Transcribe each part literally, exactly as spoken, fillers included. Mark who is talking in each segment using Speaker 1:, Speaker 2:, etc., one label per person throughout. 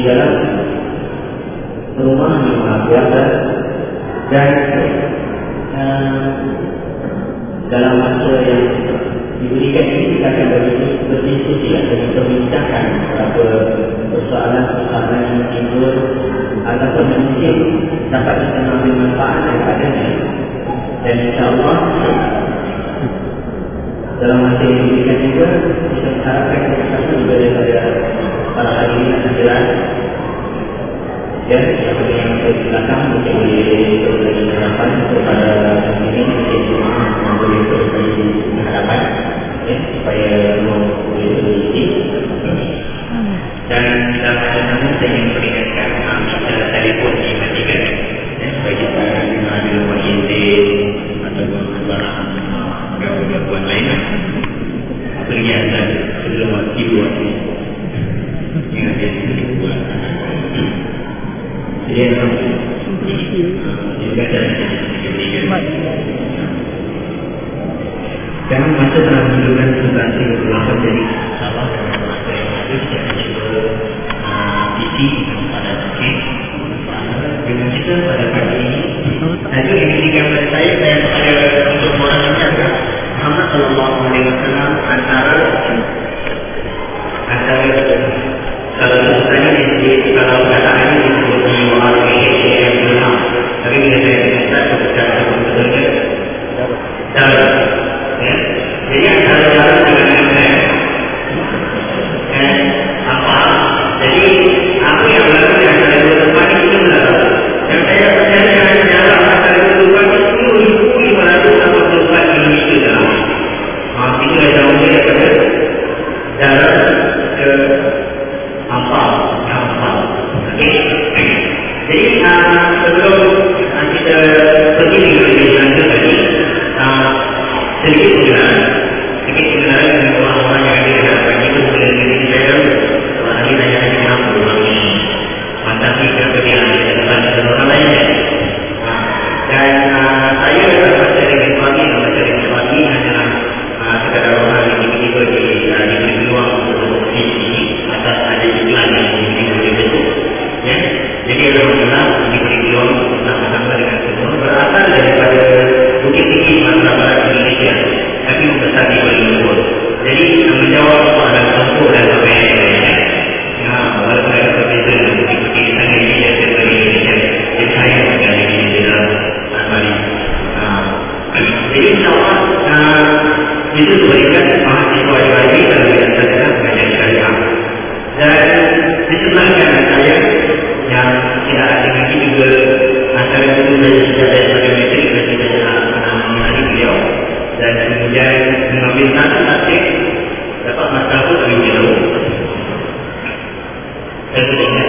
Speaker 1: dalam rumah yang maha kuasa dan uh, dalam masa yang diberikan ini kita akan berdiskusi atau membincangkan beberapa persoalan-persoalan yang timbul ataupun yang mungkin dapat kita ambil manfaat daripadanya. Dan insyaAllah dalam masa yang diberikan juga kita harapkan kepada juga daripada para hadirin dan hadirat ya, seperti yang saya silakan mungkin boleh berbagi harapan kepada ini mungkin cuma boleh berbagi harapan ya, supaya boleh berbagi. Dan dalam masa namun saya ingin beringatkan secara telefon dimatikan ya, supaya kita ada wajib ataupun barang gangguan lain perhiasan sebelum waktu waktu yang ada di buat jadi yang juga ada dan masa telah menunjukkan substansi berlaku jadi salah dan masa yang ada saya cuba isi pada okey dengan kita pada pagi ini dan juga yang diberikan oleh saya saya pada untuk orang yang Muhammad sallallahu alaihi wasallam antara antara kalau misalnya di kalau kataannya disebut di wahai yang benar tapi bila saya minta secara sebetulnya dalam ya jadi antara dalam dengan saya dan apa jadi apa yang berlaku di antara dua tempat itu adalah yang saya percaya dengan jarak antara dua tempat itu sepuluh ribu lima ratus delapan puluh empat kilometer dalam itu adalah jauhnya daripada darat ke apa apa okey jadi uh, sebelum uh, kita pergi dengan lanjut tadi uh, sedikit pengenalan sedikit pengenalan dengan orang-orang yang ada di hadapan kita boleh diri saya orang ini tanya tanya kenapa orang ini fantasi kenapa dia ada di depan orang lain uh, dan uh, saya dapat cari suami dapat cari suami adalah uh, sekadar orang yang tiba-tiba di uh, diberi peluang untuk di sini atas ada iklan yang diberi bentuk ya. Jadi alhamdulillah diberi peluang bersama-sama dengan semua berasal daripada Bukit Tinggi Sumatera Barat Indonesia tapi membesar di Kuala Lumpur. Jadi menjawab soalan tempur dan sebagainya ya, walaupun ada perbezaan dengan Bukit Tinggi di sana ini dan dari Indonesia jadi saya akan di dalam Bali. Jadi insyaAllah itu diberikan mahasiswa di Bali dalam bidang mengajar syariah dan di sebelah kanan saya yang tidak asing lagi juga antara itu dari sejarah biometrik dan kita telah pernah mengenali beliau dan kemudian mengambil satu subjek dapat masalah lebih jauh saya tidak ingat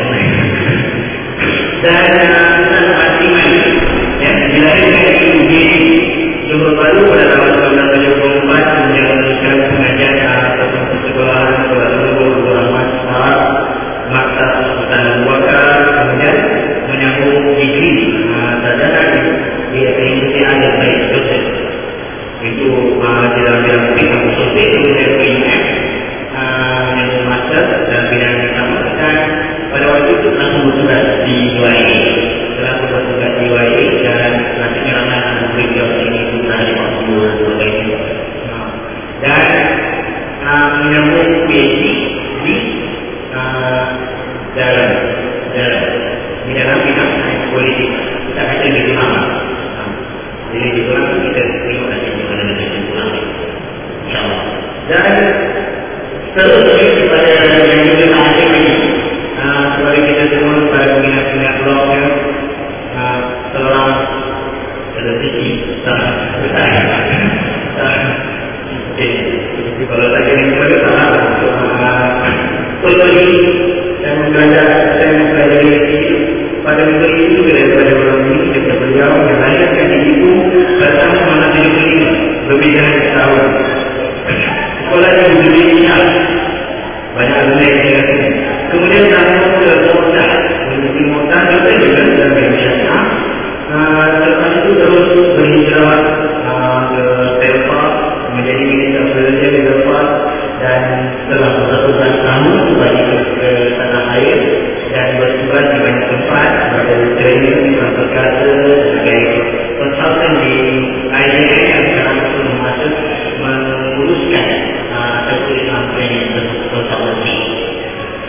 Speaker 1: dan kita dapat iman yang dilahirkan di U G Johor Bahru pada tahun seribu sembilan ratus tujuh puluh empat kemudian meneruskan pengajian ataupun persekolahan Kuala Lumpur Abdul Rahman Sahab Maktab Sultan Abu Bakar kemudian menyambung degree sarjana di Universiti Adat Baik Joseph itu di dalam bidang fiqh usul fiqh kemudian P M yang master dalam bidang yang sama dan pada waktu itu telah bertugas di U I A telah bertugas di U I A dan selanjutnya ramai akan beliau ini putra di waktu dan sebagainya dan menyambung P H D di dalam dalam di dalam bidang sains politik kita kata di ulama jadi di ulama kita terima kasih kepada negara ulama insyaAllah dan seterusnya kepada yang juga asing ini kepada kita semua kepada peminat-peminat blognya seorang televisi besar kalau saja yang kepada salah untuk ini saya belajar saya mempelajari pada negeri itu daripada orang ini daripada beliau yang lahirkan ibu bersama anak negeri ini lebih dari setahun sekolah di Indonesia banyak alumni yang tinggal kemudian langsung ke Mota di Mota juga juga dalam bidang syariah lepas itu terus berhijrah ke Telpa menjadi minister Presiden di Telpa dan setelah beberapa bulan tahun kembali ke, ke tanah air dan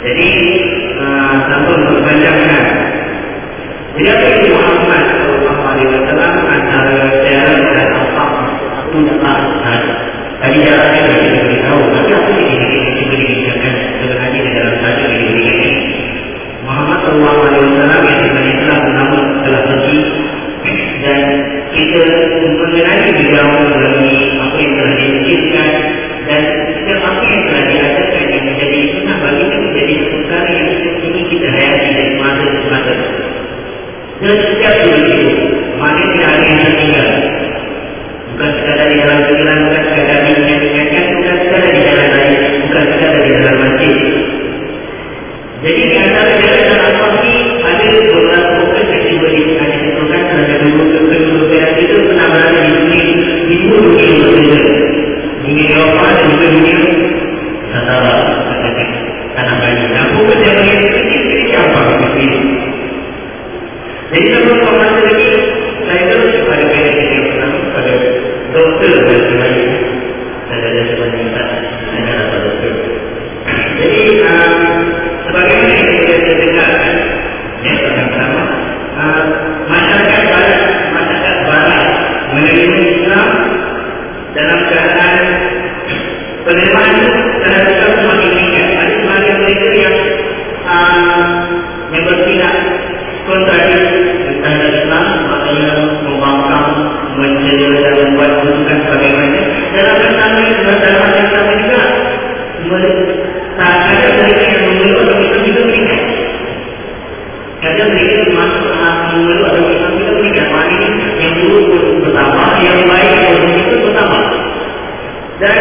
Speaker 1: Jadi uh, tanpa memperpanjangkan, jadi apa itu Muhammad Sallallahu Alaihi Wasallam antara jalan dan apa itu dapat sahaja. Tadi jalannya sudah kita beritahu, tapi apa yang kita berikan sebenarnya di dalam sahaja yang diberikan ini. Muhammad Sallallahu Alaihi Wasallam yang sebenarnya telah bernama telah pergi, dan kita mengenai beliau melalui apa yang telah diucapkan dan setiap apa yang telah diadakan yang menjadi sunnah bagi kita menjadi perkara yang ini kita hayati dari masa ke masa. Dan setiap diri itu makin tidak ada yang tertinggal. Bukan sekadar di dalam pikiran, bukan sekadar di ingat-ingatkan, bukan sekadar di jalan lain, bukan sekadar di dalam masjid. Jadi di antara jalan dan apa ini ada beberapa bukan yang diberi ada ditentukan ada dua kedua itu pernah berada di dunia di dua dunia berbeza. Dunia Eropah dan juga dunia Nusantara, tanah Bali. Nah, bukan yang ini ini apa ini? Jadi sebelum masa lagi saya terus kepada pihak yang pada doktor dan sebagainya. Saya ada sebagainya saya ada doktor. Jadi sebagaimana yang kita dengarkan, yang pertama, uh, masyarakat barat, masyarakat barat menerima Islam dalam keadaan penerimaan terhadap Islam semakin meningkat. Ada sebagian mereka yang uh, yang bertindak kontradiksi terhadap Islam, maknanya membangkang, mencela dan membuat kerusakan sebagainya. Dalam kesama dalam yang sama juga tak ada mereka yang memeluk atau Islam juga meningkat. Kadang mereka masuk memeluk atau Islam juga meningkat. Maknanya yang buruk pun bertambah, yang baik pun itu bertambah. Dan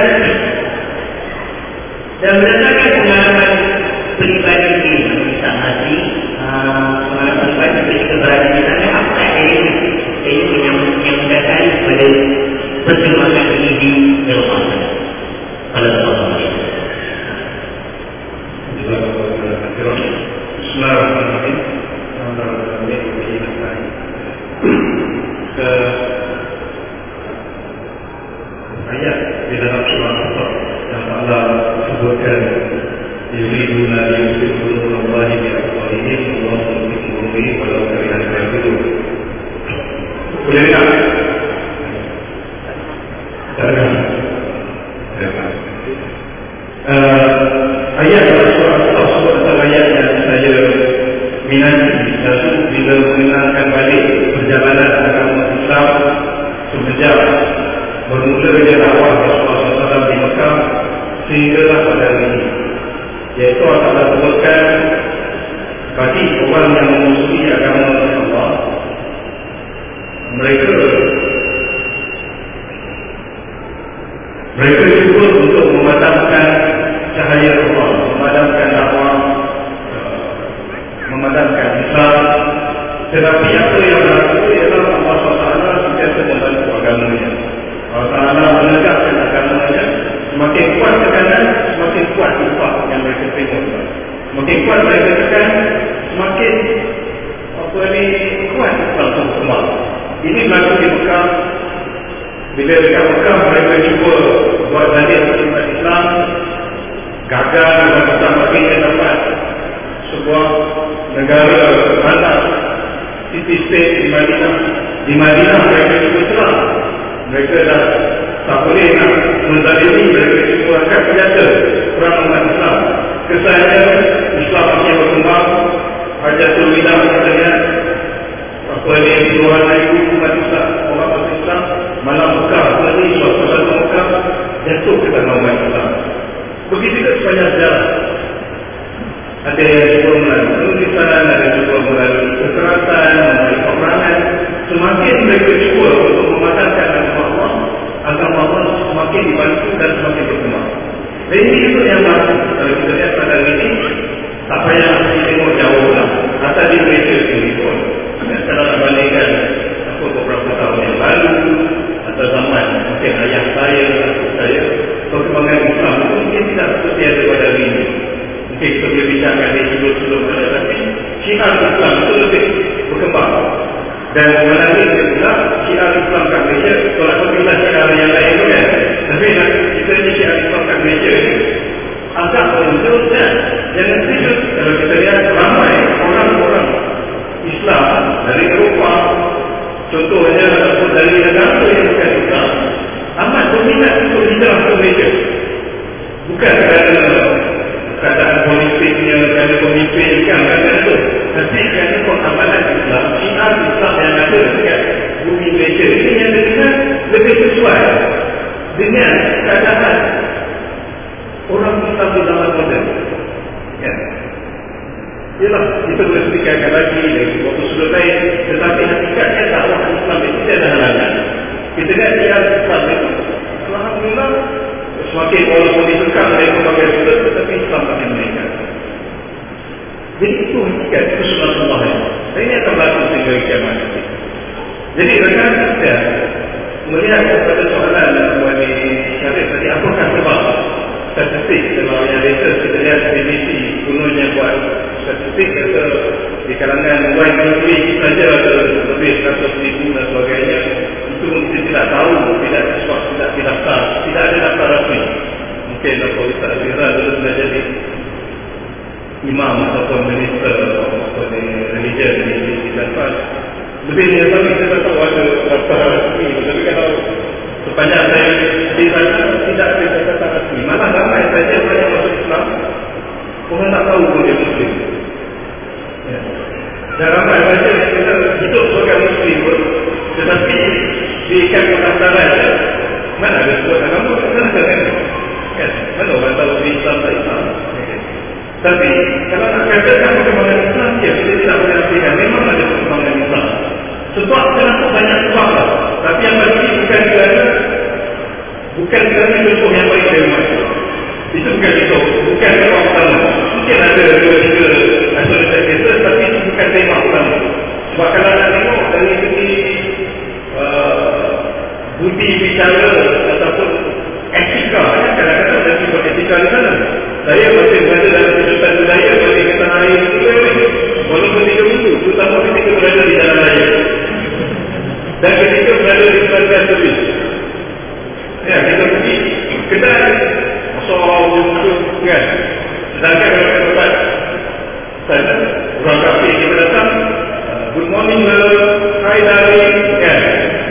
Speaker 1: dan berdasarkan pengalaman pribadi ini, misal hati, pengalaman pribadi ketika berada di sana, apa yang ini yang yang mendasari kepada perkembangan ini di Eropah. Pada Allah.
Speaker 2: Bismillahirrahmanirrahim. Ke ayat di dalam surah Al-Baqarah yang Allah sebutkan yuriduna liyusrifu nurallahi bi afwahihim wallahu yutimmu nurihi walau karihal kafirun. Boleh tak? Uh, ayat dalam surah Al-Baqarah adalah ayat yang saya minati lalu bila mengenalkan balik perjalanan agama Islam semenjak bermula dengan dakwah Rasulullah sallallahu alaihi wasallam di Mekah sehinggalah pada hari ini, iaitu Allah sebutkan bagi orang yang memusuhi agama Allah, mereka mereka cuba untuk memadamkan cahaya Allah, memadamkan dakwah, memadamkan Islam. Tetapi apa yang berlaku ialah Allah subhanahu wa taala sentiasa membantu agamanya. Allah Taala menegakkan agamanya. Semakin kuat tekanan, semakin kuat infak yang mereka terima. Semakin kuat mereka tekan, semakin apa ni kuat Islam berkembang. Ini berlaku di Mekah. Bila dekat Mekah mereka cuba buat balik umat Islam, gagal dalam Islam akhirnya dapat sebuah negara bandar city state di Madinah. Di Madinah mereka cuba serang, mereka dah tak boleh nak menzalimi, mereka cuba angkat senjata perang umat Islam. Kesannya Islam akhirnya berkembang. Hajatul Wida katanya apa ni puluhan ribu umat Islam, orang Islam malam Mekah tadi suatu satu Mekah jatuh ke tangan umat Islam. Begitu juga sepanjang sejarah. Ada yang cuba melalui penulisan, ada yang cuba melalui kekerasan, melalui peperangan. Semakin mereka cuba untuk mematahkan agama Allah, agama Allah semakin dibantu dan semakin berkembang. Dan ini juga yang baru. Kalau kita lihat pada hari ini, tak payah kita tengok jauh lah. Asal di Malaysia sendiri pun. Kalau nak bandingkan apa beberapa tahun yang lalu atau zaman mungkin ayah saya, atau saya, perkembangan Islam itu mungkin tidak seperti ada pada hari ini. Mungkin kita boleh bincangkan dari sebelum-sebelum ada, tapi syiar Islam itu lebih berkembang. Dan melalui juga syiar Islam kat Malaysia, kalau kita syiar yang lain tu kan, tapi kita ni syiar Islam kat Malaysia agak muncul dan Jangan serius. Kalau kita lihat ramai orang-orang Islam dari Eropah, contohnya ataupun dari negara yang bukan Islam, amat berminat untuk hijrah ke Malaysia. Bukan kerana keadaan politiknya, kerana pemimpin, bukan kerana itu, tapi kerana pengamalan Islam, syiar Islam yang ada dekat bumi Malaysia ini yang dengan lebih sesuai dengan keadaan orang Islam di zaman moden. Ya. Yalah, kita boleh sedikatkan lagi dari waktu sudut lain, tetapi hakikatnya dakwah Islam itu tidak ada halangan. Kita lihat syiar Islam itu, alhamdulillah, semakin walaupun ditekan oleh pelbagai sudut, tetapi Islam makin meningkat. Jadi itu hakikat, itu sunatullah ini. Dan ini akan berlaku sehingga kiamat nanti. Jadi rekan kita melihat kepada soalan Wali Syarif tadi, apakah sebab statistik kalau yang latest kita lihat B B C gunanya buat statistik kata di kalangan Y P saja ada lebih seratus ribu dan sebagainya. Itu mungkin tidak tahu, tidak sebab tidak didaftar, tidak ada daftar rasmi. Mungkin kalau Ustaz Azira dulu sudah jadi imam ataupun minister ataupun religion di Dapat. Lebih dari itu kita tahu ada daftar rasmi. Tapi kalau sepanjang saya di sana tidak ada daftar rasmi, malah ramai saja yang masuk Islam orang tak tahu pun dia Muslim. Ya. Dan ramai saja yang kita hidup sebagai Muslim pun, tetapi di ikan pendaftaran mana ada sebuah agama, mana ada kan? Kan? Mana orang tahu di Islam tak Islam? Okay. Tapi kalau nak katakan perkembangan Islam, ya kita tidak boleh artikan memang ada perkembangan Islam. Sebab kenapa banyak sebab lah. Tapi yang pasti bukan kerana bukan kerana contoh yang baik dari umat. Itu bukan itu, bukan tema utama. Mungkin ada dua tiga asal-asal kita, tapi itu bukan tema utama. Sebab kalau nak tengok dari segi uh, budi bicara ataupun etika, ya, kadang-kadang ada sifat etika di sana. Saya masih berada dalam kejutan budaya bagi kata air itu ni. Walaupun tiga minggu, terutama ketika berada di dalam raya dan ketika berada di pelanggan servis. Ya, kita pergi kedai masuk untuk kan. Sedangkan kalau kita dapat sana, orang kafe kita datang, good morning hello, hi darling, kan.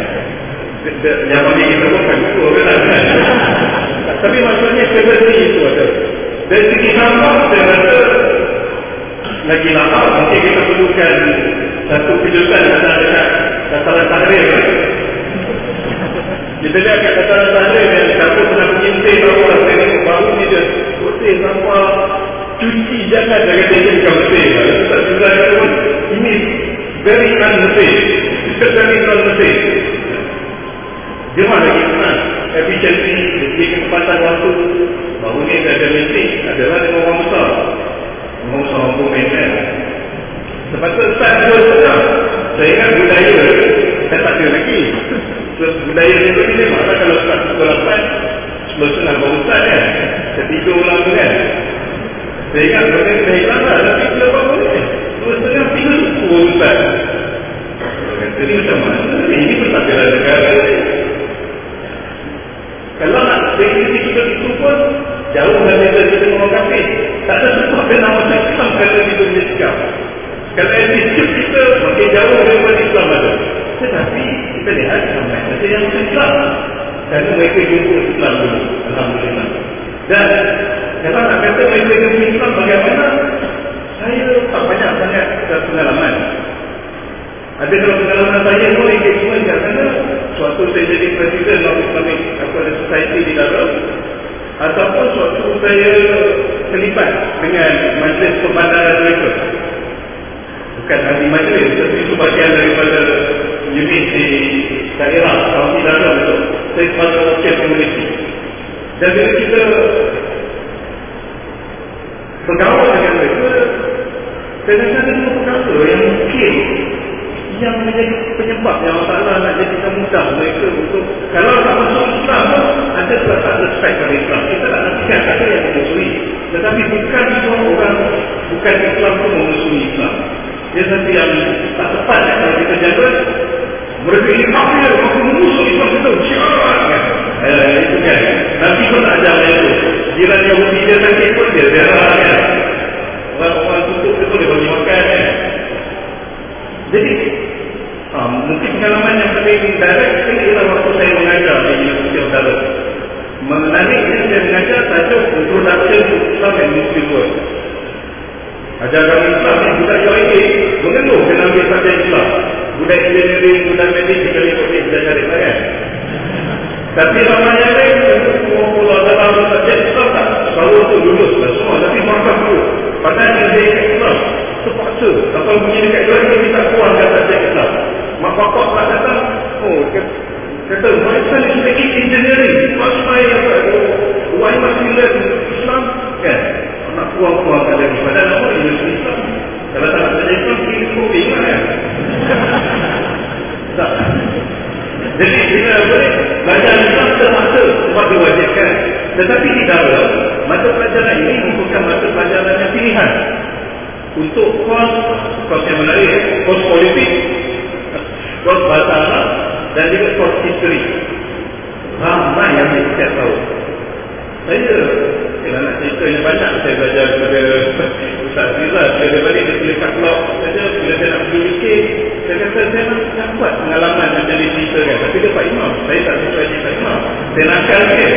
Speaker 2: Yang bagi kita bukan itu kan. Tapi maksudnya seperti itu ada. Dari segi sampah saya rasa lagi lama mungkin kita perlukan satu kejutan dekat dataran tahrir. Kita lihat kat dataran tahrir yang siapa pernah menyintir bahawa saya baru ni dia bersih sampah, cuci jangan dia kata dia bukan bersih. Lalu tak susah pun ini very unbersih. Kita very unbersih. Dia mana lagi senang efisiensi, segi kecepatan waktu. Baru ni ada meeting adalah dengan orang besar. Orang besar mampu mainkan. Sepatutnya start dua setengah. Saya ingat budaya saya tak ada lagi. Terus budaya ni tu ni maka kalau start pukul lapan sepuluh setengah baru start kan. Saya tidur ulang tu kan. Saya ingat benda saya hilang lah. Tapi bila baru ni dua setengah tiga suku baru start. Kata ni macam mana? Ini persatuan negara ni. Kalau nak dari sisi kita itu pun jauh dari kita orang kafir. Tak ada sebab kena macam Islam kata kita punya sikap. Kalau attitude kita makin jauh daripada Islam ada. Tetapi kita lihat ramai saja yang Islam. Kerana mereka jumpa Islam dulu. Alhamdulillah. Dan kalau nak kata mereka jumpa Islam bagaimana? Saya tak banyak sangat pengalaman. Ada dalam pengalaman saya pun engagement kat sana. Suatu saya jadi presiden of Islamic Society di dalam, ataupun suatu saya terlibat dengan majlis pembandaran mereka. Bukan ahli majlis, tapi itu bagian daripada unit di daerah Kaunti Dalam itu. Saya sebagai wakil komuniti. Dan bila kita bergaul dengan mereka, saya rasa ada dua perkara yang mungkin yang menjadi penyebab yang masalah nak jadikan mudah mereka untuk kalau tak masuk Islam pun ada perasaan respect pada Islam. Kita tak nantikan kata yang memusuhi, tetapi bukan semua orang bukan Islam pun memusuhi Islam. Dia nanti yang tak tepat kalau kita jaga mereka ini kafir, mereka memusuh Islam kita syiar kan. Eh, itu kan nanti pun tak ajar itu jiran Yahudi dia sakit pun dia dia kan. Jadi ha, mungkin pengalaman yang paling direct sekali ialah waktu saya mengajar di Universiti of Dallas. Menariknya saya mengajar tajuk Introduction to Islam and Muslim World. Ajaran Islam yang budaya ini mengeluh dengan ambil subjek Islam. Budaya engineering, budaya medis, sekali boleh belajar itu kan. Tapi ramai yang lain, kalau dalam subjek Islam tak selalu tu lulus lah semua. Tapi makan dulu. Padahal yang dia ikat Islam, terpaksa. Kalau bunyi dekat jual, dia minta keluarkan subjek Islam. Mak bapak tak datang, oh kata, my son is taking engineering. What's my, why must he learn Islam? Kan? Nak keluar-keluarkan lagi. Padahal apa yang Islam? Kalau tak nak subjek Islam, pergi kopi kan? Tak. Jadi bila boleh belajar Islam terpaksa sebab diwajibkan. Tetapi di dalam mata pelajaran ini merupakan mata pelajaran yang pilihan untuk kos, kos yang menarik, kos politik, kos bahasa Arab dan juga kos history. Ramai yang saya setiap tahun. Saya kalau nak cerita yang banyak saya belajar kepada Ustaz Rizal. Saya balik dia tulis kat blog saja. Bila saya nak pergi U K, saya kata saya nak, nak buat pengalaman macam dia ceritakan. Tapi dia Pak Imam, saya tak sesuai dia Pak Imam. Saya nakal sikit.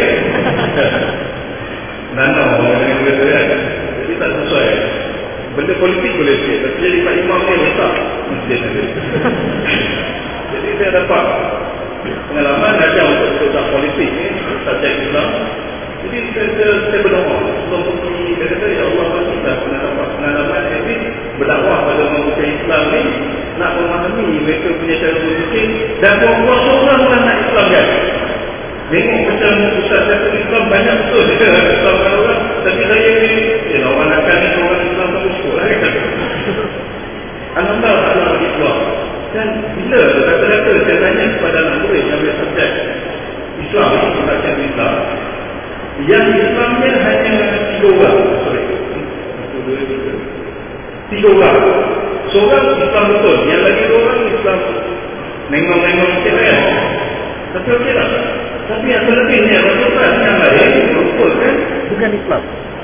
Speaker 2: Nano dengan kata kan. Jadi tak sesuai. Benda politik boleh sikit, tapi jadi Pak Imam ni letak masjid ada. Jadi saya dapat pengalaman ada untuk produk politik ni, subjek Islam. Jadi saya, saya, saya berdoa sebelum pergi, saya kata ya Allah kita pernah dapat pengalaman ini berdakwah pada manusia Islam ni, nak memahami mereka punya cara berfikir dan buat-buat seorang orang nak Islam kan. Tengok macam Ustaz Syafiq Islam banyak betul dia Islam kan orang, tapi saya ni ya orang akan ni orang Islam tak bersyukur lah kan. Alhamdulillah Allah bagi Islam. Dan bila kata-kata saya tanya kepada anak murid yang ambil subjek Islam ni, subjek Islam, yang Islamnya hanya tiga orang. Sorry. Satu, dua, tiga. Tiga orang. Seorang Islam betul. Yang lagi dua orang Islam nengok-nengok sikit lah. Tapi okey lah. Tapi yang selebihnya Rasulullah yang lain betul kan? Bukan Islam.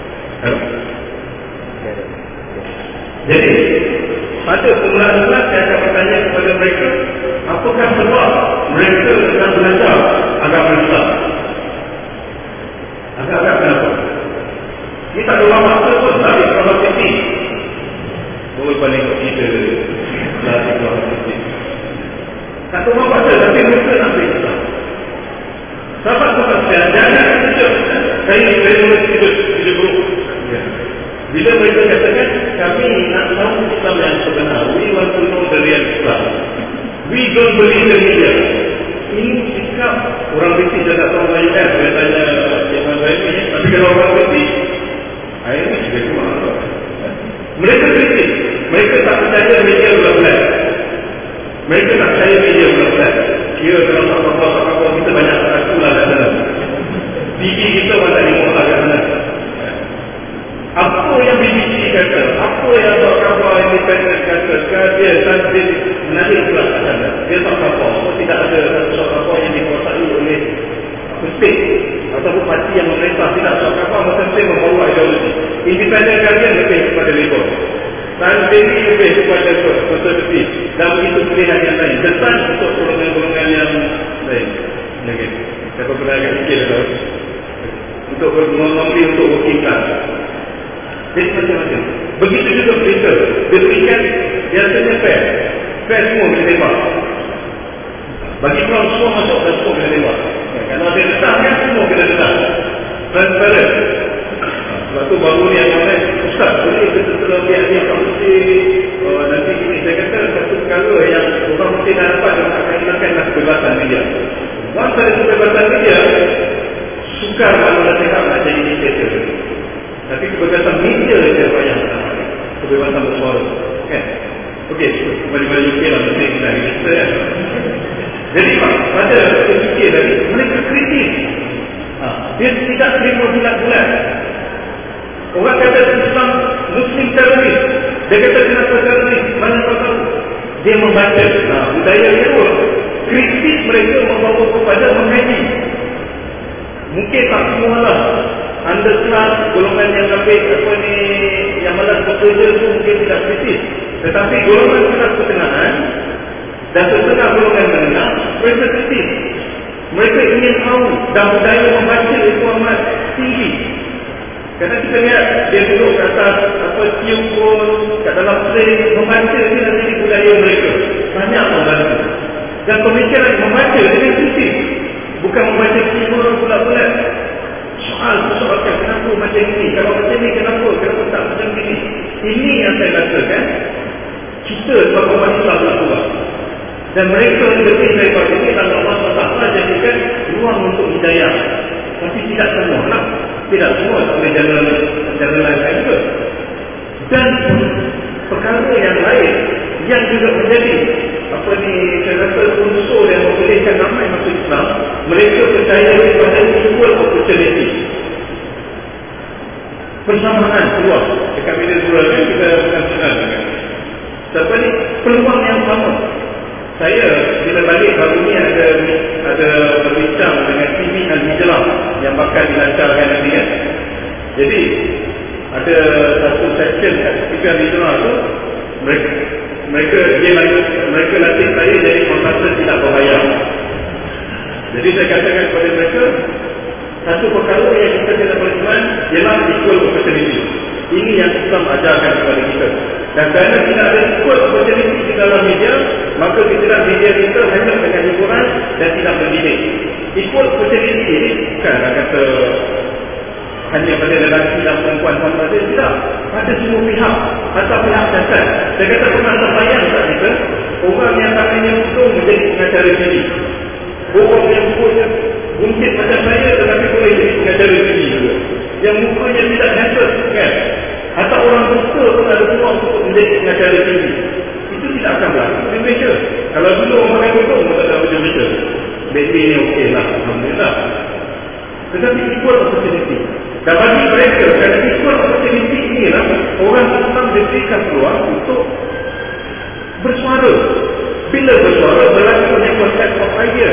Speaker 2: Jadi pada permulaan Islam saya akan bertanya kepada mereka, apakah sebab mereka sedang belajar agama Islam? Agak-agak kenapa? Ini tak ada orang masa pun, tapi kalau sisi boleh balik ke kita lari ke orang sisi. Tak ada orang masa, tapi mereka nak beri Islam. Sahabat-sahabat saya, jangan hidup. Saya ini menulis hidup, hidup buruk. Bila mereka katakan, kami nak tahu Islam yang sebenar. We want to know the real Islam. We don't believe the media. Ini sikap orang British dan tak tahu Melayu kan. Saya tanya Jaman saya ni, tapi kalau orang British, air ni juga cuma mereka British. Mereka tak percaya media belah-belah. Mereka tak percaya media belah-belah. Kira kalau apa-apa kita banyak aku lah kat dalam T V kita orang tak tengok lah kat sana. Apa yang B B C kata, apa yang kawan independent kata, dia sangat menarik pula kat sana. Dia tak apa-apa, tidak ada satu apa yang dikuasai oleh state ataupun parti yang memerintah. Tidak apa-apa masing-masing membawa ideologi. Independent kalian lebih kepada Labour, Sandini lebih kepada konservatif, dan begitu pilihan yang lain. Depan untuk golongan-golongan yang lain. Lagi, saya pernah agak fikir lah untuk memilih untuk working class. Jadi macam-macam. Begitu juga berita. Dia berikan biasanya fair. Fair semua boleh tembak. Bagi orang semua masuk dan semua boleh tembak. Kalau dia letak kan semua kena letak. Transparent. Sebab tu baru ni yang lain, Ustaz boleh kita terlalu biar dia tak mesti uh, nanti ini saya kata satu perkara yang orang mesti nak dapat dan akan hilangkanlah kebebasan media. Once ada kebebasan media, sukar kalau dah cakap nak jadi diktator. Tapi kebebasan media siapa yang pertama, kebebasan bersuara kan? Okey, kembali-kembali U K lah, mesti kita register kan. Jadi pada U K tadi, mereka kritis ha, dia tidak terima bulat-bulat. Orang kata Islam Muslim teroris. Dia kata kenapa teroris? Mana kau tahu? Dia membaca nah, budaya itu. Kritik mereka membawa kepada menghaji. Mungkin tak semualah underclass, golongan yang lebih apa ni, yang malas bekerja tu mungkin tidak kritis. Tetapi golongan kelas pertengahan Dan setengah golongan menengah, mereka kritis. Mereka ingin tahu dan budaya membaca itu amat tinggi. Kerana kita lihat dia duduk kat atas apa tiup pun, kat dalam plane, membaca ni nanti di budaya mereka. Banyak membantu. Dan pemikiran membaca dengan kritis. Bukan membaca timur bulat-bulat. Soal soalkan kenapa macam ni, kalau macam ni kenapa, kenapa tak macam ni. Ini yang saya rasakan kita sebagai umat Islam nak buat. Dan mereka lebih daripada ini dan Allah subhanahu wa taala jadikan ruang untuk hidayah. Tapi tidak semua lah. Tidak semua boleh jalan jalan lain juga. Dan perkara yang lain yang juga menjadi apa ni, saya rasa unsur yang membolehkan ramai masuk Islam, mereka percaya kepada equal opportunity. Persamaan peluang. Dekat bila surah ni kita akan senang dengan siapa ni? Peluang yang sama. Saya bila balik baru ni ada ada berbincang dengan T V Al-Hijrah yang bakal dilancarkan nanti kan. Jadi ada satu section kat T V Al-Hijrah tu, mereka mereka dia mereka latih saya jadi konsultan tidak berbayar. Jadi saya katakan kepada mereka, satu perkara yang kita kena beriman ialah equal opportunity. Ini yang Islam ajarkan kepada kita. Dan kerana tidak ada equal opportunity di dalam media, maka kita media kita hanya dengan hiburan dan tidak mendidik. Equal opportunity ini bukan kata hanya pada lelaki dan perempuan sama saja, tidak. Pada semua pihak, atau pihak dasar. Saya kata pernah terbayang tak kita, orang yang tangannya untung menjadi pengacara sini. Orang yang mukanya mungkin macam saya tetapi boleh jadi pengacara sini juga. Yang mukanya tidak handsome kan? Atau orang besar pun ada peluang untuk menjadi pengacara tinggi. Itu tidak akan berlaku di Malaysia. Kalau dulu orang makan untung pun tak ada macam Malaysia. Baby ni okey lah, alhamdulillah. Tetapi equal opportunity. Dan bagi mereka, kerana equal opportunity inilah orang Islam diberikan peluang untuk bersuara. Bila bersuara, berlaku punya konsep of idea.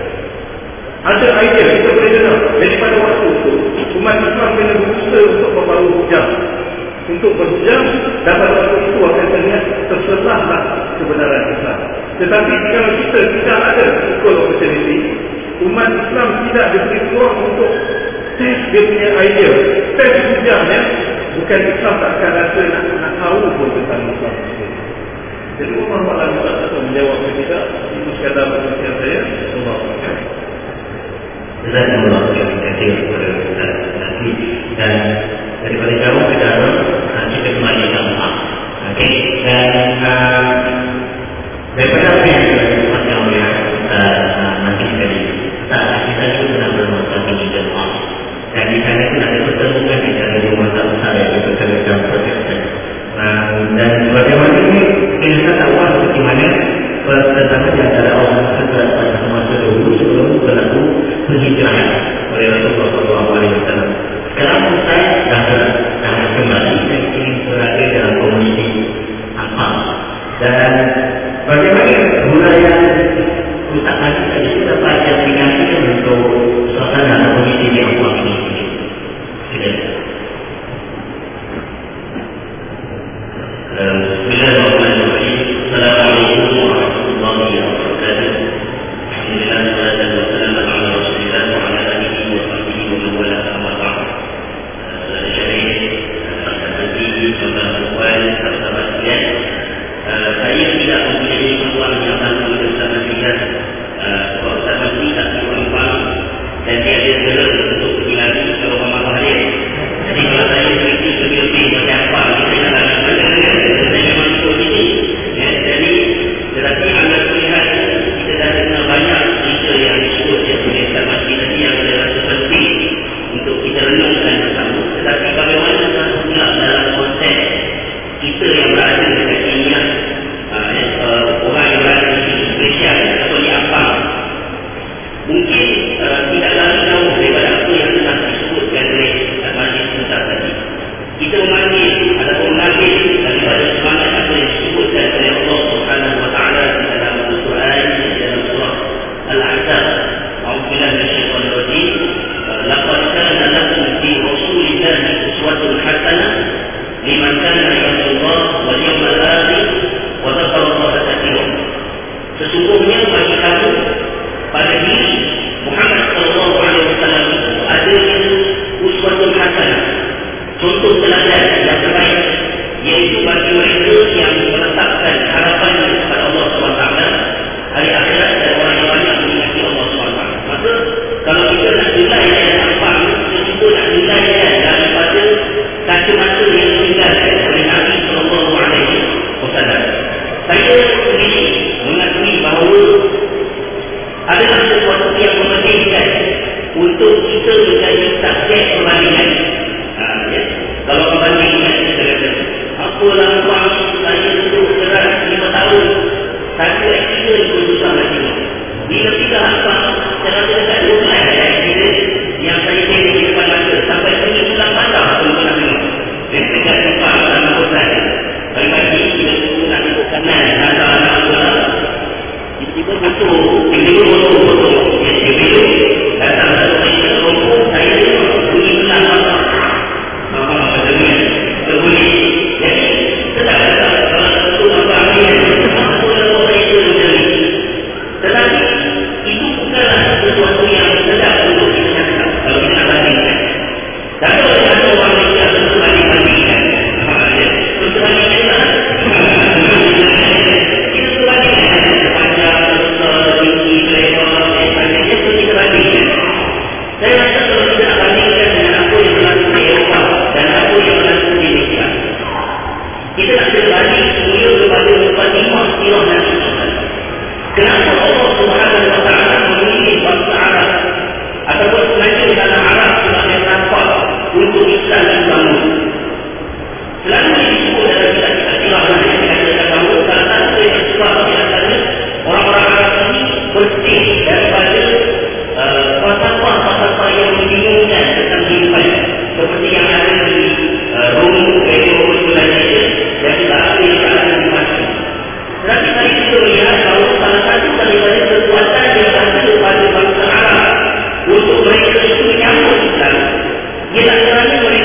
Speaker 2: Ada idea, kita boleh dengar. Daripada waktu itu, umat Islam kena berusaha untuk membawa hujah. Untuk berhujah, dan pada waktu itu akan terlihat terselahlah kebenaran Islam. Tetapi kalau kita tidak ada equal opportunity, umat Islam tidak diberi peluang untuk test dia punya idea. Test hujahnya, bukan Islam tak akan rasa nak, nak tahu pun tentang Islam. Jadi Allah Ta'ala tak tahu menjawab kita. Itu sekadar perhatian saya. Allah Ta'ala.
Speaker 1: Jazakumullah khairan katsir kepada Ustaz Nazmi. Dan daripada jauh ke dalam kita kembali ke Allah. Okey. Dan uh, daripada apa yang disampaikan oleh Ustaz Nazmi tadi, Ustaz kita itu benar bermaksud di Allah. Dan di sana pun ada pertemuan di dalam rumah besar yang berkaitan proteksi. Dan bagaimana ini kita tahu seperti mana pertemuan di antara orang setelah masa dahulu sebelum berlaku penghijrahan oleh Rasulullah shallallahu alaihi wasallam. Sekarang saya dah dah kembali dan ingin berada dalam komuniti apa dan bagaimana budaya Ustaz Haji tadi kita dapat aplikasikan untuk suasana komuniti yang kuat ini. Silakan. Bismillahirrahmanirrahim. Assalamualaikum warahmatullahi wabarakatuh. Alhamdulillah wassalatu wassalamu ala Rasulillah wa ala alihi wa sahbihi wa man wala amma ba'd. Saudara syarif, saudara-saudari, saudara-saudari, sahabat sekalian, saya tidak mempunyai peluang yang sama dengan Ustaz Nazmi. Sebab Ustaz Nazmi tak orang Pahang dan dia ada segala untuk pergi lagi ke rumah mamak dia. Jadi kalau saya berhenti lebih-lebih macam apa, saya tak nak balik. Saya memang ikut ini. Jadi, tetapi anda lihat kita dah dengar banyak cerita yang disebut yang oleh Ustaz Nazmi tadi yang saya rasa penting untuk kita renungkan bersama. Tetapi bagaimana pula dalam konteks kita yang berada dekat sini, orang yang berada di sini spesial atau di apa, mungkin uh, tidak lagi jauh daripada apa yang telah disebutkan oleh Ustaz Majid Musa tadi. Kita memanggil ataupun mengambil daripada semangat apa yang disebutkan oleh Allah Subhanahu wa taala di dalam Al-Quran, di dalam surah Al-Ahzab. A'udzubillahi minasyaitonir rajim. Laqad kana lakum fi rasulillahi uswatun hasanah liman kana yarjullaha wal yawmal akhir wa dzakara Allaha katsiran.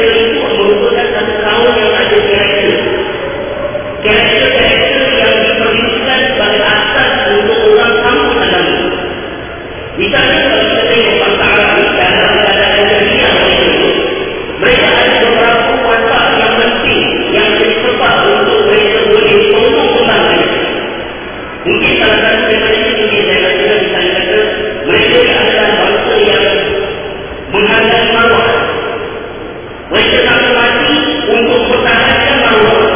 Speaker 1: itu merupakan satu kaum yang ada karakter. Karakter-karakter yang diperlukan sebagai asas untuk orang sambut agama. Misalnya kalau kita tengok bangsa Arab ni dalam keadaan jahiliah mereka itu, mereka ada beberapa watak yang penting yang menjadi sebab untuk mereka boleh tolong kembang mereka. Mungkin salah satu daripada ini mungkin saya rasa misalnya kata mereka adalah bangsa yang menghargai maruah. Mereka selalu mati untuk mempertahankan maruah.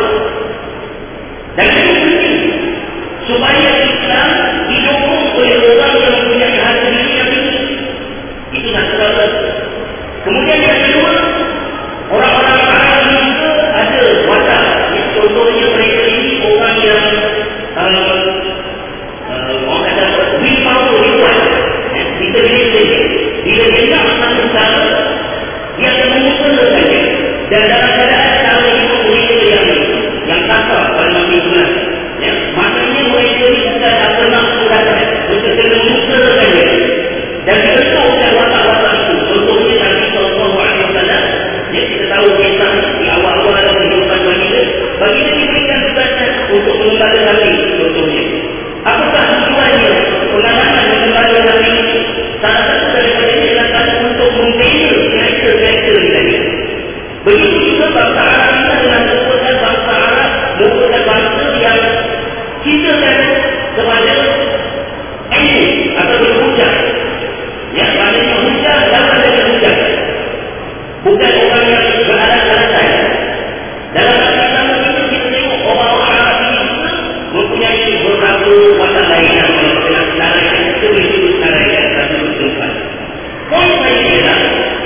Speaker 1: Dan itu penting supaya Islam didukung oleh orang yang mempunyai harga diri yang tinggi. Itu satu sebab. Kemudian yang kedua, orang-orang Arab juga ada watak. Contohnya mereka ini orang yang uh, uh, orang kata will power dia kuat. Kita bila bila dia nak satu cara, dia akan mengusahakannya. Dan dalam keadaan cara itu mereka yang yang kasar pada masa itu. Ya, maknanya mereka ini bukan apa nak mengatakan, mereka kena mengusahakannya. Dan kita tahu kan watak-watak itu. Contohnya Nabi sallallahu alaihi wasallam, ya, kita tahu kisah di awal-awal dalam kehidupan baginda, baginda diberikan tugasan untuk mengembala Nabi, contohnya. Apakah tujuannya? Pengalaman mengembala Nabi ini, salah satu daripadanya adalah untuk membela karakter-karakter ini tadi. Begitu juga bangsa Arab kita adalah merupakan bangsa Arab, merupakan bangsa yang cintakan kepada ilmu atau berhujah. Ya, maknanya hujah dalam adanya hujah. Bukan orang yang beralat-alatan. Dalam hal sama kita, kita tengok orang-orang Arab ini juga mempunyai beberapa watak lain. Kalau kita nak senaraikan, kita boleh senaraikan satu tempat. Poin saya ialah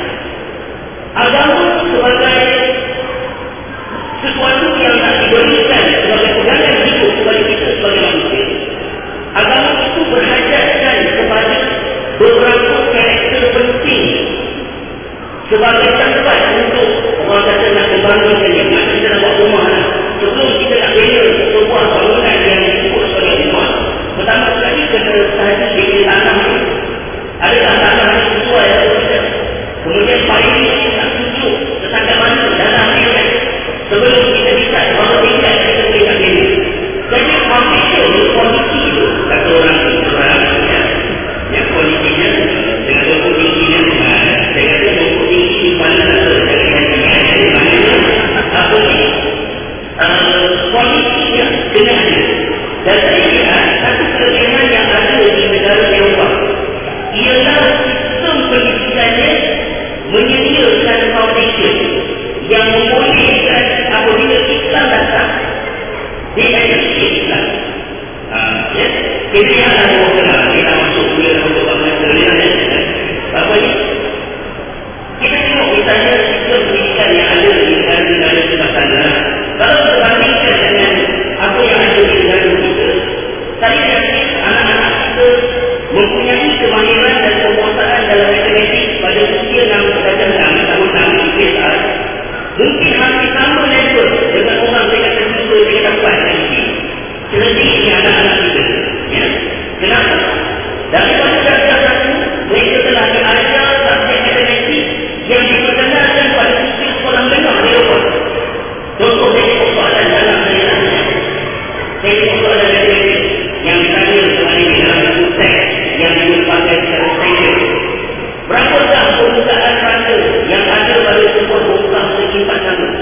Speaker 1: agama sebagai sesuatu yang nak diberikan sebagai pegangan hidup kepada kita sebagai manusia. Agama itu berhajatkan kepada beberapa karakter penting sebagai tempat untuk orang kata nak membangunkannya. Nak kita nak buat rumah lah. Sebelum kita nak bela sebuah bangunan yang disebut sebagai rumah, pertama sekali kena sahaja bela tanah ni. Adakah tanah ni sesuai atau tidak? Kemudian paling ini nak tunjuk setakat mana dalam dia kan. Sebelum kita decide bahawa tingkat kita boleh nak bela. Jadi foundation ni, kualiti tu, kata orang ni, orang ya. Yang kualitinya dengan doktor tingginya, saya kata doktor tinggi di mana apa ni kualitinya kena ada. Dan saya kira satu kelebihan yang ada di negara Eropah ialah sistem pendidikannya menyediakan foundation yang membolehkan apabila Islam datang dia akan Islam. Uh, ya, kita yang ada orang kita masuk kuliah untuk bangsa Malaysia. Apa ni? Kita tengok misalnya sistem pendidikan yang ada di negara-negara sebagainya. Kalau berbandingkan dengan apa yang ada di negara kita, saya yakin anak-anak kita mempunyai kemahiran dan penguasaan dalam matematik pada usia enam darjah enam tahun enam di P S R. Mungkin hampir sama level dengan orang saya kata dua, saya kata empat lagi. Selebih ini anak-anak kita. Ya. Kenapa? Daripada darjah satu, mereka telah diajar subjek matematik yang diperkenalkan pada usia sekolah menengah di Eropah. Contoh saya persoalan dalam saya saya persoalan matematik yang ditanya sebagai dalam satu teks yang dipakai secara standard. Berapakah permukaan rata yang ada pada sebuah bongkah segi empat sama?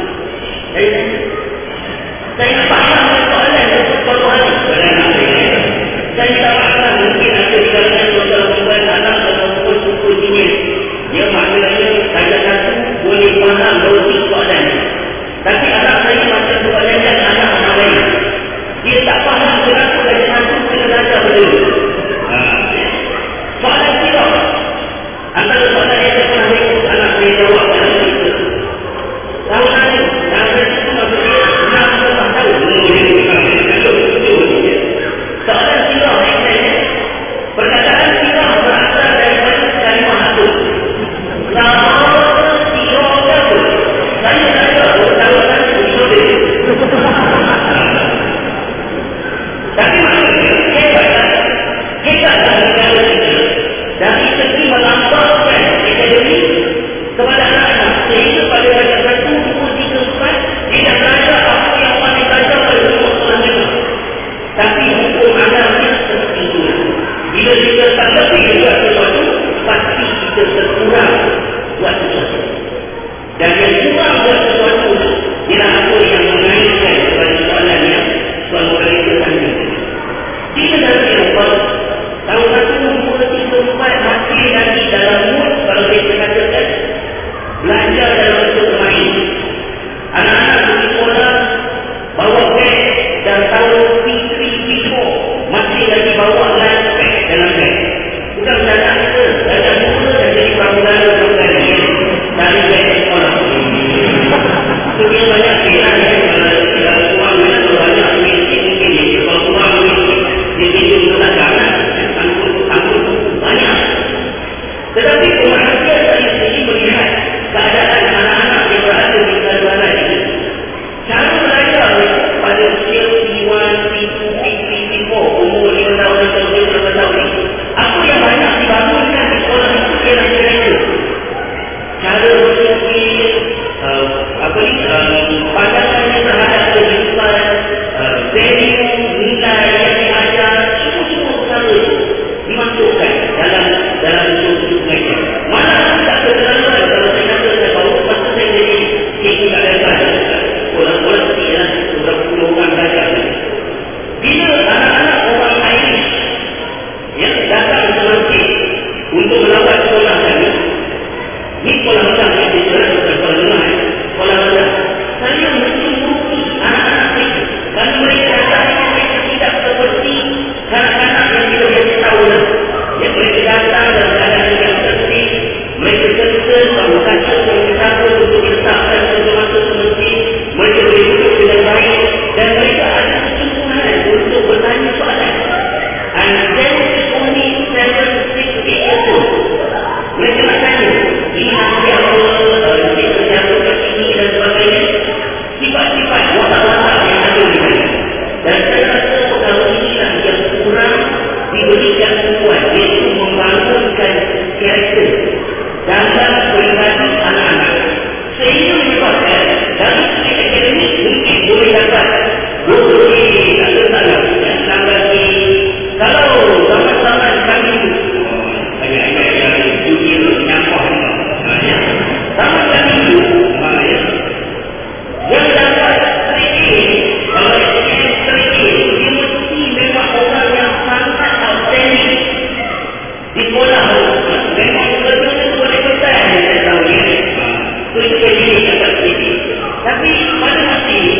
Speaker 1: Tapi pada masa ini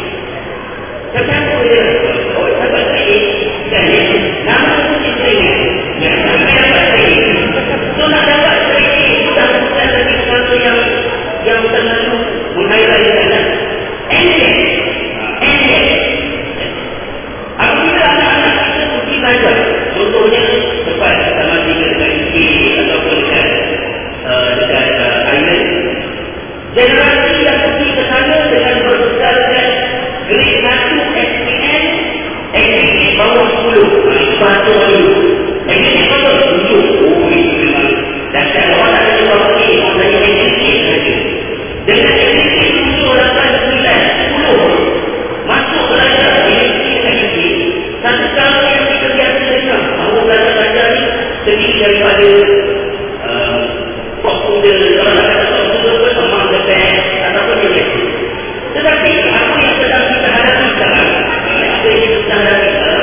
Speaker 1: tercampur dia. Oh, sahabat saya dan nama pun kita ingat. Yang sampai dapat saya. So nak dapat saya sudah bukan lagi sesuatu yang yang terlalu menghayal-hayalkan. And then, and then, apabila anak-anak kita pergi belajar, contohnya tempat sama tiga dekat U K ataupun dekat uh, dekat uh, Ireland, generasi yang pergi ke sana dengan berbesarkan grade satu S P M, aktiviti bawah sepuluh, bahasa dulu. Aktiviti bawah tujuh, oh itu memang dahsyat. Orang tak ada bawah ni, orang tanya aktiviti saja. Dengan aktiviti tujuh, lapan, sembilan, sepuluh, masuk belajar aktiviti aktiviti. Satu cara yang kita biasa dengar, bahawa belajar-belajar ni terdiri daripada uh, top student, kalau nak kata top student, among the best, ataupun yang biasa. Tetapi apa yang sedang kita hadapi sekarang, apa yang kita sedang hadapi sekarang,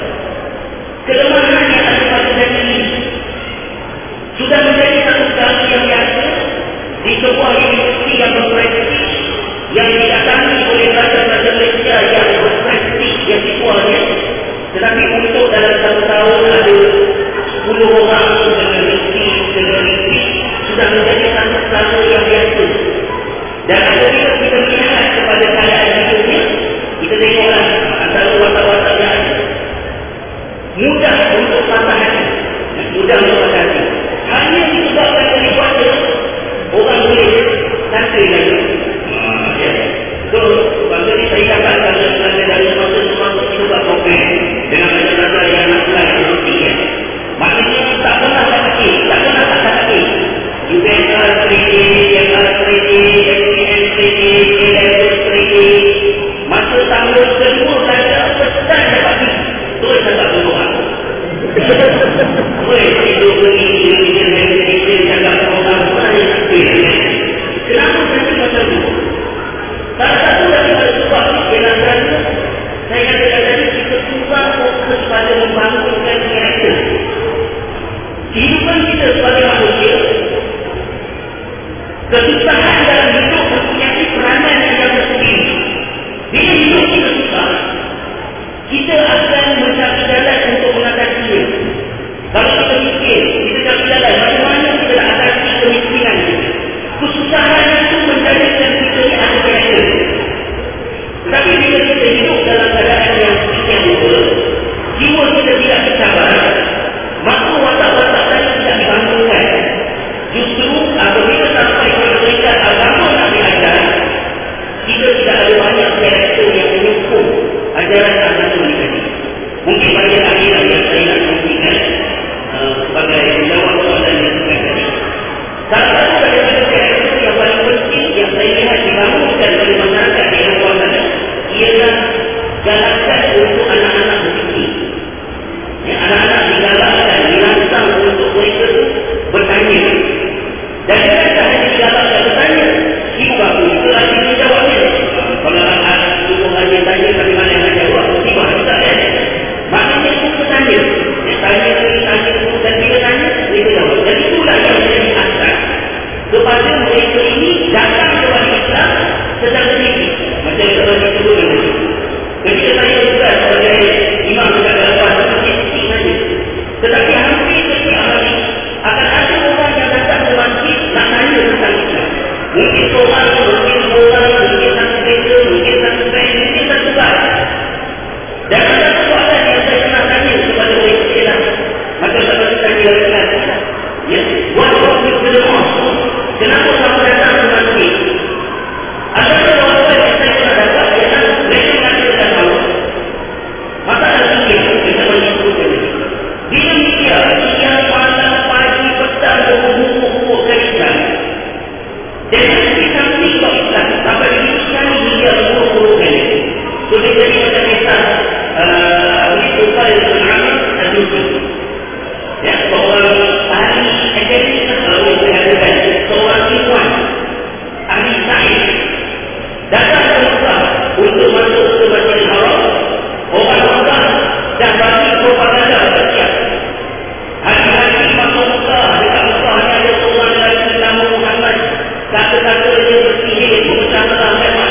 Speaker 1: kelemahan yang ada pada diri ini sudah menjadi satu cara yang biasa di sebuah universiti yang berprestij, yang didatangi oleh pelajar-pelajar Malaysia yang berprestij yang situalnya. Tetapi untuk dalam satu tahun ada sepuluh orang dengan misi, dengan misi sudah menjadi satu cara yang biasa. Dan apabila kita melihat kepada keadaan hidupnya, kita tengoklah antara watak-watak yang ada. Mudah untuk patah hati. Mudah untuk patah hati. Hanya disebabkan daripada orang boleh santai lagi. Uh, ya. So, bangsa ni saya katakan kerana dari semasa-semasa kita buat program dengan pelajar yang nak belajar seperti ya. Maknanya tak pernah tak sakit, tak pernah tak sakit. U B S R training, M R training, S P M training, A-level training. Masa tahun kedua belajar, pesan dapat ni. Terus dapat dua. Terus hidup beri, hidup meditation, jaga program, mana yang sakit. Kenapa sakit macam tu? Salah satu daripada sebab ni ialah kerana saya katakan tadi kita kurang fokus pada membangunkan karakter. Kehidupan kita sebagai manusia, kesusahan dalam hidup mempunyai peranan yang tersendiri. Bila hidup kita susah, kita akan mencari jalan untuk mengatasinya. Kalau kita miskin, kita cari jalan bagaimana kita nak atasi kemiskinan kita. Kesusahan itu menjadikan kita ni ada karakter. Tetapi bila kita hidup dalam keadaan yang sekian lupa, jiwa kita tidak bersabar, maka watak-watak tadi tidak dibangunkan. Justru apabila sampai kepada mereka agama nak diajar, kita tidak ada banyak karakter yang menyokong ajaran agama ini tadi. Mungkin bagian akhirat yang saya nak kongsikan uh, sebagai menjawab soalan yang saya tadi. Salah satu daripada karakter yang paling penting yang saya lihat dibangunkan oleh masyarakat di Eropah sana ialah galakan untuk anak-anak berfikir. Ya, anak-anak digalakkan, dirangsang untuk mereka itu bertanya. Dan kita tak hanya digalakkan bertanya, ibu bapa itu lagi menjawabnya. Kalau anak ibu hanya tanya bagaimana yang jawab, tiba kita kan. Maknanya itu bertanya. Dia tanya, dia tanya, dan dia tanya, dia jawab. Dan itulah yang menjadi asas kepada mereka ini datang kepada Islam secara sendiri. Macam seperti itu dulu. Ketika saya juga sebagai imam dekat Eropah sikit-sikit saja. Tetapi hampir setiap hari akan ada orang yang datang ke masjid nak tanya tentang Islam. Mungkin seorang, mungkin dua orang, mungkin satu kereta, mungkin satu bank, mungkin satu bar. Dan ada soalan yang saya pernah tanya kepada mereka ialah macam seperti tadi yang saya kata. Ya, what was with the mosque? Kenapa kamu datang ke masjid? Ada jawapan yang saya pernah dapat ialah mereka mengatakan bahawa masalah fikir kita menyebutkan bila dia siang malam pagi petang berhubung-hubung ke Islam dan nanti samping ke Islam sampai di sekali dia berhubung kali. So dia jadi macam kisah Abu Tufail al-Amin al-Nusi, ya, seorang ahli akademik kalau saya katakan seorang ilmuwan ahli sains datang ke Mekah untuk masuk ke Masjidil Haram. Orang Mekah dah bagi propaganda siap. Hari-hari masuk Mekah, dekat Mekah ni ada seorang lelaki nama Muhammad, kata-kata dia bersihir, bersama-sama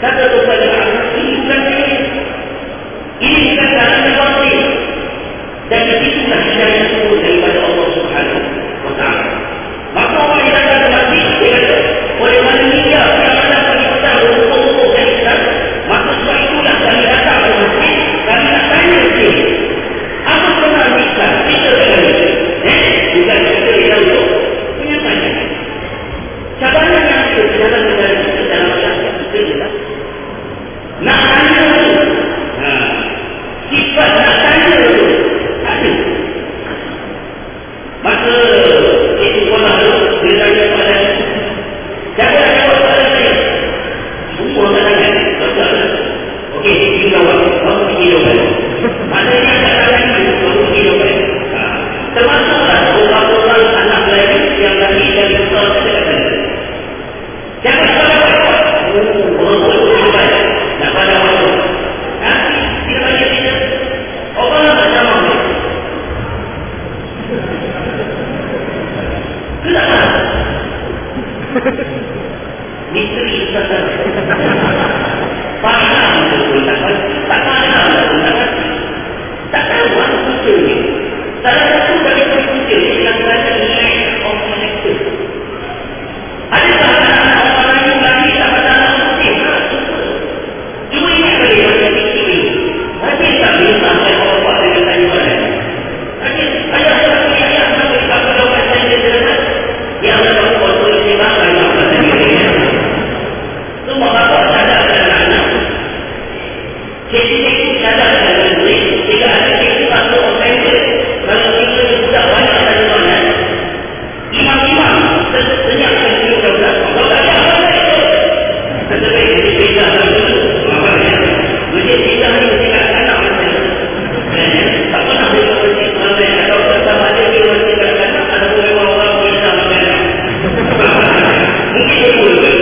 Speaker 1: Kata Tuhan ini bukan saya. Ini bukan jalan yang batil. Dan disitulah hidayah turun daripada Allah Subhanahu wa Ta'ala. Maka orang yang datang ke masjid, dia kata, oleh mana hingga yang ada bagi petang untuk-untuk dan Islam, maka sebab itulah kami datang ke masjid, kami nak tanya masjid. Apa pernah Islam? Kita dengan ini. Eh? Bukan kita yang untuk penyatanya. Cabaran yang ada dalam negara kita, dalam masyarakat kita adalah nak tanya dulu. Ha. Sifat nak tanya dulu. Ada. Maka itu bola tu dia tanya pada siapa yang jawab pada saya? Semua tak tanya. Betul. Okey, kita jawab. Kamu pergi jawab. Maknanya tak tanya itu, kamu pergi jawab. Ha. Termasuklah orang-orang anak lagi yang lagi dari besar saya kata. Siapa yang jawab? Oh, orang tu jawab. Nak pada waktu. Ha? Kita bagi kita. Orang nak jawab ni. Kenapa? Misteri Ustaz. Faham betul tak? Tak faham betul tak? Tak tahu apa punca ni. Salah satu dari punca ni yang berada di lack of connector. Adakah anak-anak orang lain lagi tak pada anak putih? Cuma ingat balik macam ini. Habis tak boleh sampai bapak dengan tanya mana? Habis ayah saya punya ayah sampai tak pada orang saya jelas. Yang ada bapak tu ini bangga yang apa tadi. Semua bapak sadar dan anak. Cikgu-cikgu sadar dan murid. Jika ada cikgu satu orang kalau kita budak banyak tanya mana. Imam-imam senyap dan cikgu dah kalau tak ada apa itu. Tetapi jadi beza dulu. Makanya masjid kita ni mesti kat anak macam tak pernah boleh masjid sampai atau bersama ada dia masjid kat anak ada boleh orang beza macam mungkin dia boleh.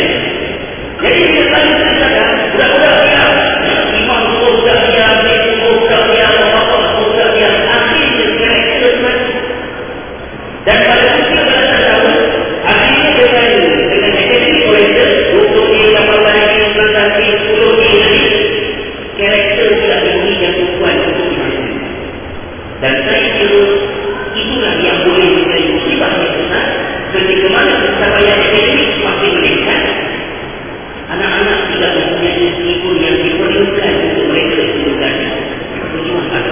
Speaker 1: Jadi kita tanya saja budak-budak dia imam suruh budak dia cikgu suruh budak dia bapak suruh budak dia akhirnya karakter mati. Dan pada usia belasan tahun akhirnya dengan dengan akademik oriented untuk dia dapat lagi presentasi sepuluh dia tadi karakter tidak diberi yang perempuan untuk dimaksud. Dan saya kira itulah yang boleh menjadi musibah yang besar ketika mana pencapaian akademik semakin meningkat, anak-anak tidak mempunyai meskipun yang diperlukan untuk mereka digunakan cuma ada.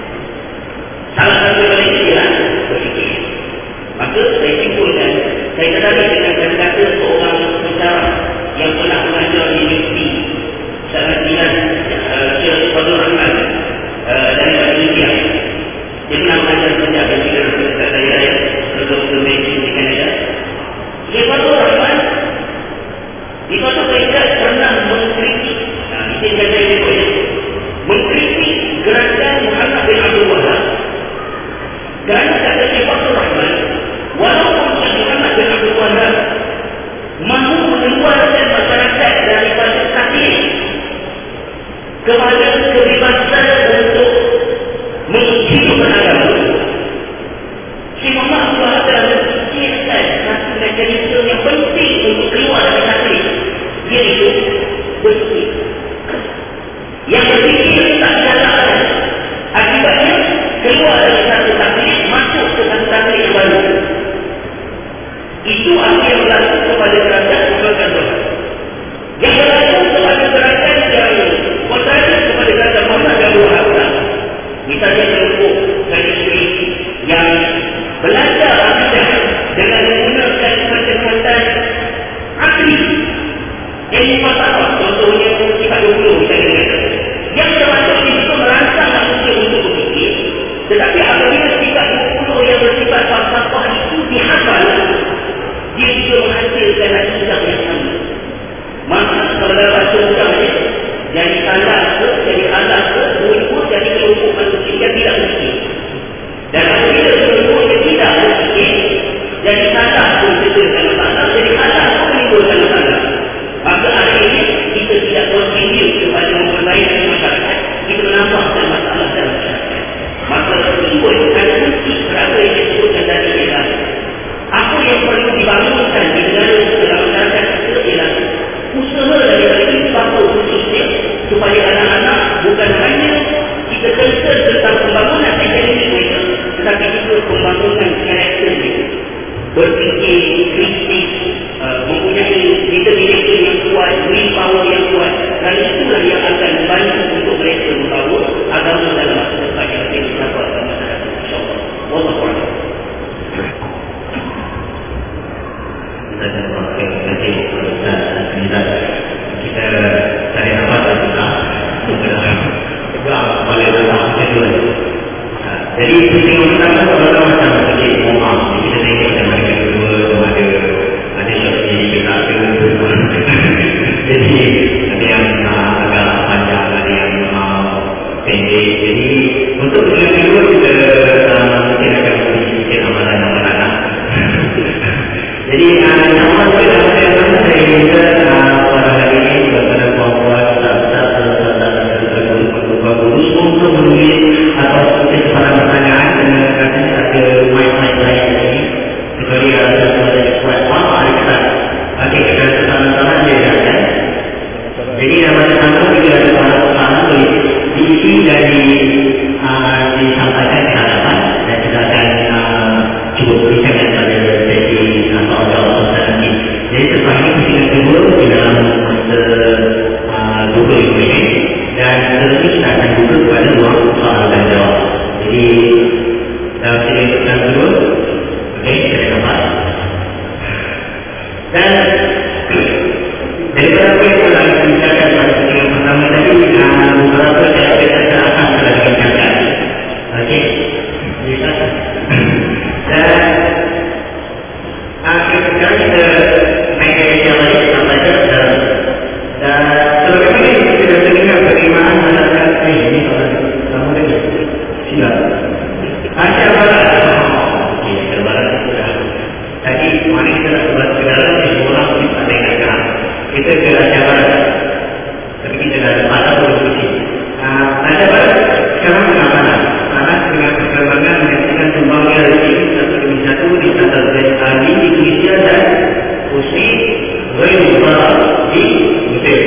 Speaker 1: Salah satu dari ialah berfikir. Maka saya simpulkan, saya tertarik dengan kata-kata seorang pensyarah yang pernah mengajar di U P Syaratilan Syekh Fadul Rahman dari India. Dia pernah mengajar sejak dan juga dekat saya ya, Doktor Medicine di Kanada. Syekh Fadul Rahman di suatu ketika pernah mengkritik, nah ini kata dia boleh mengkritik gerakan Muhammad bin Abdul Wahab. Kerana kata Syekh Fadul Rahman, walaupun Syekh Muhammad bin Abdul Wahab mahu mengeluarkan masyarakat daripada kafir kepada kebebasan untuk menghidupkan agama, Syekh Muhammad bin Abdul Wahab telah menciptakan satu mekanisme yang penting untuk keluar dari kafir, iaitu berfikir. Yang berfikir tak digalakkan. Akibatnya keluar dari satu kafir masuk ke satu kafir yang baru. Itu apa yang berlaku kepada kerajaan Sultan Tuhan. Yang berlaku kepada kerajaan yang kontrari kepada kerajaan Muhammad yang berharga. Misalnya kelompok industri yang belajar akidah dengan menggunakan macam-macam akli ilmu falsafah, contohnya sifat dua puluh misalnya, yang termasuk di situ merangsang manusia untuk berfikir. Tetapi apabila sifat dua puluh yang bersifat falsafah itu dihafal, dia juga menghasilkan akidah yang sama. Maka kalau dalam bahasa mudahnya, jadi salah ke, jadi alas ke, dua jadi kelompok manusia yang tidak berfikir. Dan apabila kelompok yang tidak berfikir, jadi salah pun menimbulkan masalah, jadi alas pun menimbulkan masalah. Maka akhirnya kita tidak berfikir kepada memperbaiki masyarakat, kita menambahkan masalah dalam masyarakat. Maka timbul ada kunci berapa yang disebutkan tadi ialah apa yang perlu dibangunkan di negara dalam masyarakat kita ialah usaha daripada pembangunan karakter ni, berfikir kritis, uh, mempunyai determination yang kuat, willpower yang kuat, dan itulah yang akan membantu untuk mereka membawa agama dalam masa depan yang lebih bersabar dan masyarakat. InsyaAllah. Wallahu a'lam.
Speaker 3: Terima kasih Ustaz Azizah. Kita cari apa tentang juga boleh dalam kedua. Jadi penting utama kalau macam tadi mohon kita tengok yang mereka kedua ada ada syarat kita ada. Jadi ada yang agak panjang, ada yang pendek. Jadi untuk yang kedua kita mungkin akan sedikit amalan-amalan. Jadi yang pertama saya saya minta pada hari ini kepada puan-puan ustaz-ustaz dan guru untuk menulis atau kepada pertanyaan dengan kata ada mic-mic lain di sini. Sekali ada sesuatu yang kuat, apa kita? Okey, kita sama-sama dia ada. Jadi yang pertama kita ada sama-sama boleh diisi dan di disampaikan ke hadapan dan kita akan cuba berikan pada sesi atau jawab nanti. Jadi setelah ini kita kedua di dalam masa dua puluh lima minit dan seterusnya kita akan buka kepada ruang soal dan jawab. Jadi dalam sini yang kedua, okey, kita dapat. Dan daripada apa yang telah dibincangkan pada sesi yang pertama tadi, beberapa saya kata akan telah dibincangkan. Okey, dan akhir sekali kita naik yang lain sampai ke dalam. Dan selama ini kita dengar penerimaan masyarakat ini kamu dengar silap Aceh Barat. Okey, Aceh Barat sudah tadi mari kita nak buat segala semua orang kita dengar. Kita ke Aceh Barat tapi kita dah ada pada posisi Aceh Barat sekarang kenapa panas dengan perkembangan menyaksikan tumbangnya rezeki satu demi satu di Qatar dan di Indonesia dan Usi Ghairullah di Mesir.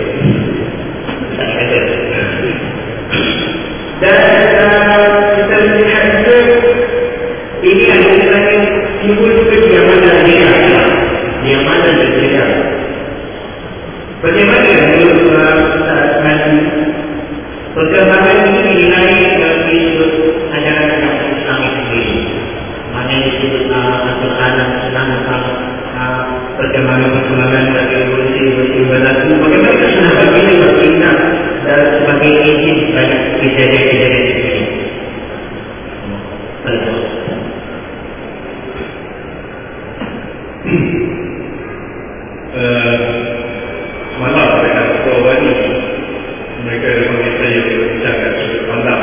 Speaker 3: Dan kita melihat juga ini adalah simbol kediaman dan negara, diaman dan negara. Bagaimana menurut Ustaz Haji perkembangan ini dinilai dalam disebut ajaran agama Islam itu sendiri? Mana disebut Al-Quran tentang perkembangan-perkembangan dari evolusi-evolusi berlaku. Bagaimana sudah bagian bertindak dan sebagai izin banyak kejadian-kejadian ini? Betul.
Speaker 2: Malah mereka berubah ini mereka memanggil saya berbincangkan sudut pandang.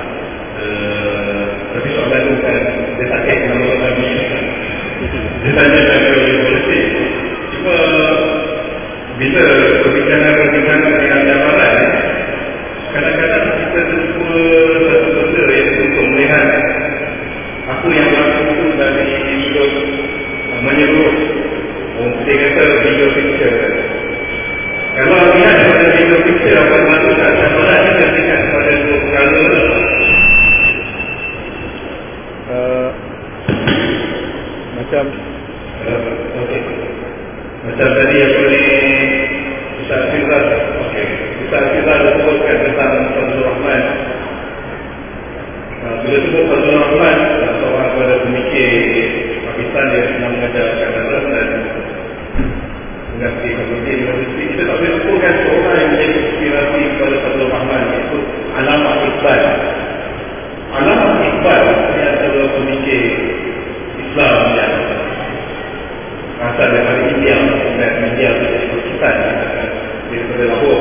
Speaker 2: Tapi soalan itu kan dia tak kait dengan orang Nabi. Dia tanya dari evolusi. Cuma bila perbincangan-perbincangan dengan jamaran, kadang-kadang kita jumpa satu benda yang untuk melihat apa yang berlaku dari sudut menyeluruh. Orang putih kata video picture. Kalau lihat pada video picture apa yang berlaku kat jamaran ni terdekat pada dua perkara. Uh, macam uh, okay. Macam tadi apa ni Ustaz Fizal, okay. Ustaz Fizal sebutkan tentang Fazlur Rahman. uh, Bila sebut Fazlur Rahman, seorang pada pemikir Pakistan yang senang mengajar kat dalam dan mengerti pemikir universiti. Kita tak boleh sebutkan seorang yang menjadi inspirasi kepada Fazlur Rahman, iaitu Allamah Iqbal. Allamah Iqbal ini adalah pemikir Islam yang asal daripada India dan India menjadi Pakistan daripada Lahore.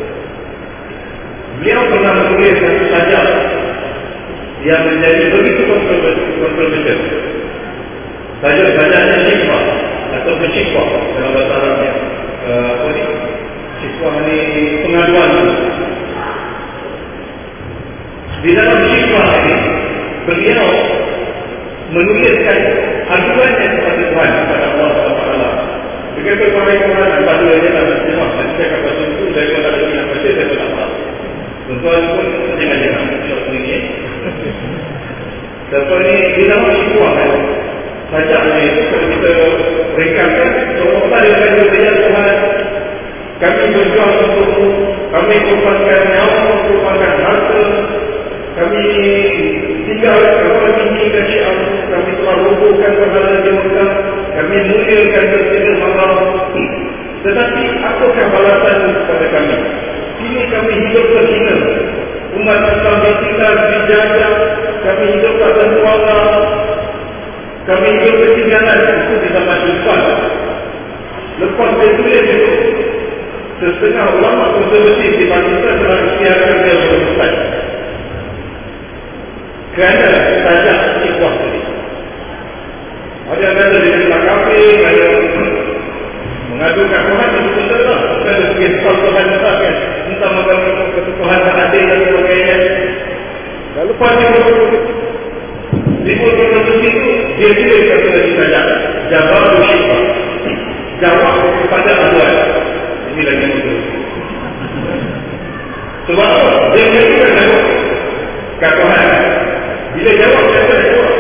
Speaker 2: Beliau pernah menulis satu sajak yang menjadi begitu kontroversial. Sajak-sajaknya Syifah atau Syifah dalam bahasa Arabnya. Uh, apa ni? Syifah ni pengaduan. Di dalam Syifah ini beliau menuliskan aduannya kepada Tuhan, kepada Allah subhanahu wa taala. Dia kata kepada Tuhan, pada dia nak terjemah. Nanti saya akan baca itu, saya pun tak ada nak baca, saya pun tak faham. Tuan-tuan pun jangan-jangan syok ni. Lepas ni, bila masih kuat kan, sajaknya itu kalau kita ringkaskan, seolah dia kata dengan Tuhan, kami berjuang untuk, kami korbankan nyawa, korbankan harta, kami tinggal kapal tinggi ke Syiah, kami telah robohkan berhala di Mekah, kami muliakan Masjidil Haram. Tetapi apakah balasan kepada kami? Kini kami hidup terhina, umat Islam ditinggal, dijajah, kami hidup tak berkuasa, kami hidup ketinggalan. Itu di zaman Islam. Lepas dia tulis itu, setengah ulama konservatif di Pakistan telah istiharkan dia berhubungan kerana sajak ikhwah tadi. Ada yang kata dia telah kafir, ada yang mengadukan Tuhan, itu betul lah. Kerana sebagai soal Tuhan besar kan, entah makan Tuhan tak adil dan sebagainya. Dan lepas dia timbul konservatif itu, dia tulis kata lagi sajak jawab syifah, jawab kepada aduan. Ini lagi betul. Sebab apa? Dia menjadikan jawab kat Tuhan. Bila jawab, dia akan jawab.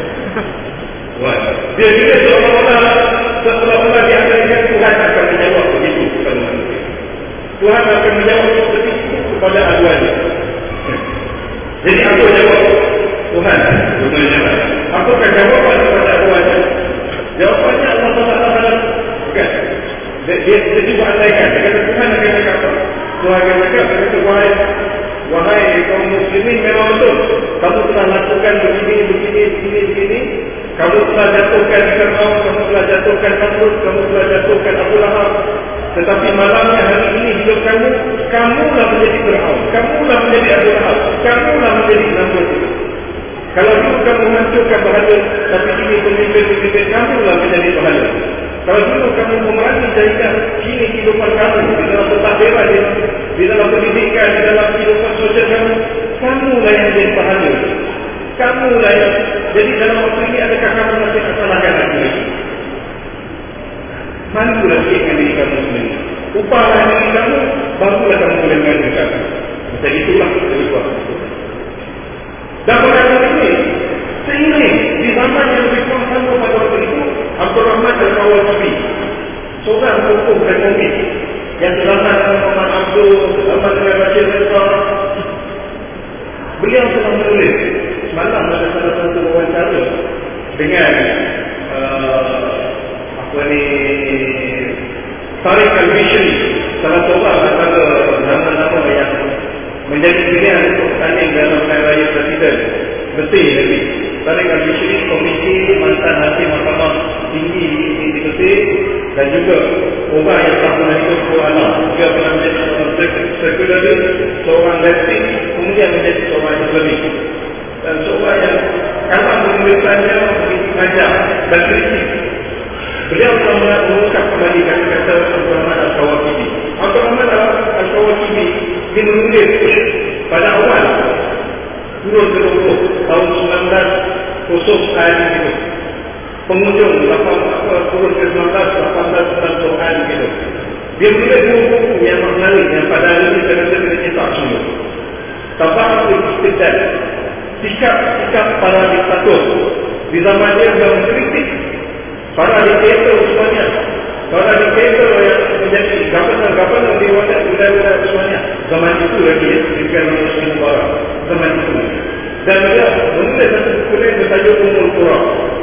Speaker 2: Dia bila seolah-olah seolah-olah dia akan ingat Tuhan akan menjawab begitu kepada manusia. Tuhan akan menjawab seperti itu kepada aduannya. Jadi apa jawab Tuhan? Sebenarnya apakah jawapan kepada aduannya? Jawapannya Allah Taala bukan. Dia, dia juga andaikan. Dia kata Tuhan akan cakap apa? Tuhan akan cakap, dia kata wahai wahai kaum muslimin, memang betul kamu telah lakukan begini, begini, begini, begini. Kamu telah jatuhkan Fir'aun, kamu telah jatuhkan Namrud, kamu telah jatuhkan Abu Lahab. Tetapi malamnya hari ini hidup kamu, kamulah menjadi Fir'aun, kamulah menjadi Abu Lahab, kamulah menjadi Namrud. Kalau dulu kamu hancurkan berhala, tapi ini pemimpin-pemimpin kamulah menjadi berhala. Kalau dulu kamu memerangi jadikan, kini kehidupan kamu di dalam pentadbiran, di, di dalam pendidikan, di dalam kehidupan sosial kamu, kamulah yang menjadi berhala. Kamulah yang, jadi dalam waktu ini adakah kamu masih kesalahan lagi? Mandulah sikapkan diri kamu sendiri. Upahlah diri kamu, barulah kamu boleh mengandalkan. Macam itulah lebih kuat. Dan perkara ini, seiring di zaman yang lebih kurang sama pada waktu itu, Abdul Rahman Al-Kawalkabi, seorang hukum ekonomi yang selamat dengan Muhammad Abdul, selamat dengan Bashir Reza, beliau telah menulis semalam ada salah satu wawancara dengan uh, apa ni Tariq Al-Bishri, salah seorang antara nama-nama yang menjadi pilihan untuk tanding dalam pilihan raya presiden Mesir lebih. Tariq Al-Bishri, komisi mantan hakim mahkamah tinggi di Mesir, dan juga orang yang tak pernah hidup ke alam, dia pernah menjadi seorang sekretari, seorang leptik, kemudian menjadi seorang Islamik, dan seorang yang kalah penulisannya begitu tajam dan kritik. Beliau telah mengungkap kembali kata-kata Abdul Rahman Al-Kawalkabi. Abdul Rahman Al-Kawalkabi dia menulis pada awal turun ke dua puluh tahun sembilan belas kosong sekian gitu. Penghujung turun ke sembilan belas lapan belas sembilan puluh gitu. Dia menulis dua buku yang menarik yang pada hari ini saya rasa kena cetak semua. Tabaqatul Istibdad, sikap-sikap para diktator. Di zaman dia sudah mengkritik para diktator semuanya, para diktator yang menjadi governor-governor di wilayah-wilayah semuanya. Zaman itu lagi ya, bukan Muslim Barat. Zaman itu. Dan dia menulis satu buku lain bertajuk Ummul Qura.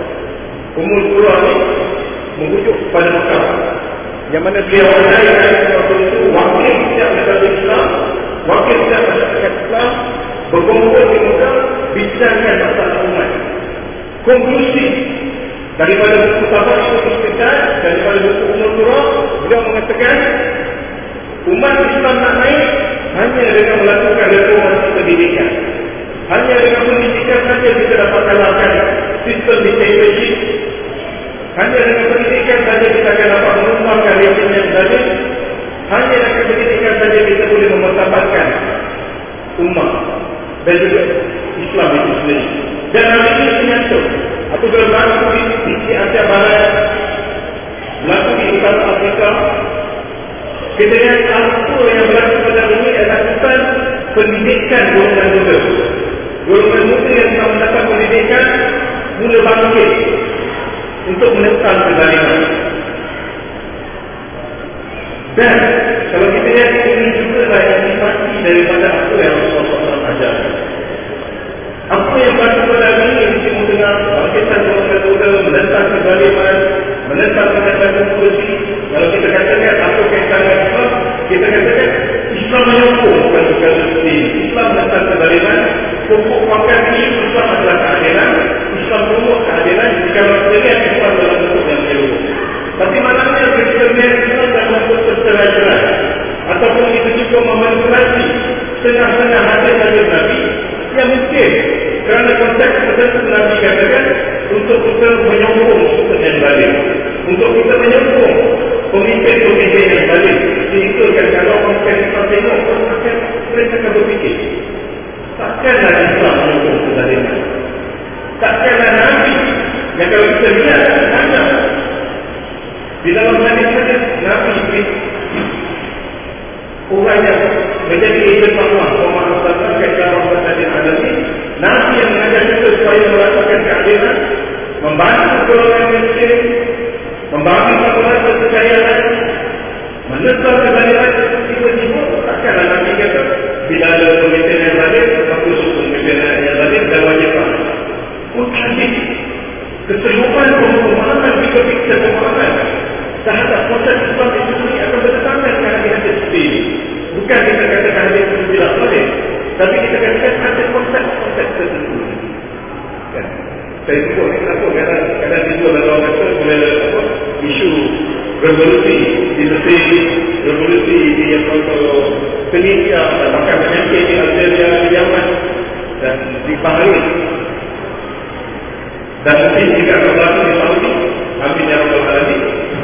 Speaker 2: Ummul Qura ni merujuk pada Mekah, yang mana beliau andaikan waktu itu wakil setiap negara Islam, wakil setiap masyarakat Islam berkumpul di Mekah, bincangkan masalah umat. Konklusi daripada buku Tabaqatul Istibdad, daripada buku Ummul Qura, beliau mengatakan umat Islam nak naik hanya dengan melakukan reformasi pendidikan. Hanya dengan pendidikan saja kita dapat kalahkan sistem dictatorship. Hanya dengan pendidikan saja kita akan dapat menumpangkan rejim yang zalim. Hanya dengan pendidikan saja kita boleh memertabatkan umat dan juga Islam itu sendiri. Dan hal ini menyatu. Apabila berlaku di Asia Barat, berlaku di Utara Afrika, kejadian apa yang berlaku pada ini adalah bukan pendidikan golongan muda. Golongan muda yang telah mendapat pendidikan mula bangkit untuk menentang kezaliman. Dan kalau kita lihat, ini juga lah intisipasi daripada apa yang Rasulullah sallallahu alaihi wasallam ajarkan. Apa yang berlaku pada hari ini di Timur Tengah, bangkitan golongan-golongan menentang kezaliman, menentang kebebasan kursi. Kalau kita katakan apa kaitannya Islam, kita katakan Islam menyokong bukan bukan seperti Islam menentang kezaliman. Pokok pakar isu Islam adalah keadilan. Islam perlu keadilan. Jika kita lihat Islam dalam bentuk yang jauh. Tapi malangnya kita lihat Islam dalam bentuk perceraian, ataupun itu juga memanipulasi setengah-setengah hadis-hadis Nabi yang mungkin kerana konteks tertentu Nabi katakan untuk kita menyokong sukses yang balik, untuk kita menyokong pemimpin-pemimpin yang balik. Diikutkan kalau konteks kita tengok, mereka akan berfikir, takkanlah Islam menyokong kezaliman, takkanlah Nabi yang kalau kita lihat hanya di dalam hadis-hadis Nabi orang yang menjadi ejen Allah memaafkan dalam hadis alami, Nabi yang mengajar kita supaya melakukan keadilan, membantu golongan miskin, membantu golongan kepercayaan, menentang kezaliman. Tiba-tiba takkanlah Nabi kata bila ada pemimpin yang zalim, aku suruh pemimpin yang zalim dan wajibkan. Oh, hadis keseluruhan pemahaman fikir-fikir pemahaman terhadap konteks Islam itu sendiri akan bertentangan dengan hadis-hadis seperti ini. Bukan kita katakan hadis itu tidak boleh, tapi kita katakan ada konteks-konteks tertentu. Kan? Saya sebut ni kenapa kadang-kadang tidur dalam orang kata boleh apa, isu revolusi di Mesir, revolusi di yang kalau Tunisia dan bahkan penyakit di Algeria, di Yaman dan di Bahrain, dan mungkin jika berlaku di Saudi. Amin ya rabbal alamin.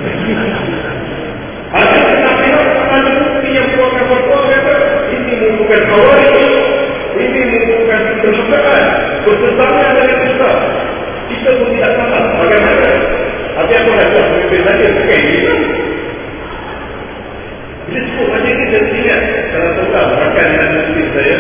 Speaker 2: Ada kita ada bukti yang kuat-kuat kata ini merupakan khawarij, ini merupakan kesukaan bertentangan dengan Islam. Kita pun tidak faham bagaimana. Apa yang boleh buat pemimpin saja pakai Islam. Bila sebut macam ini saya ingat salah seorang rakan dengan muslim saya.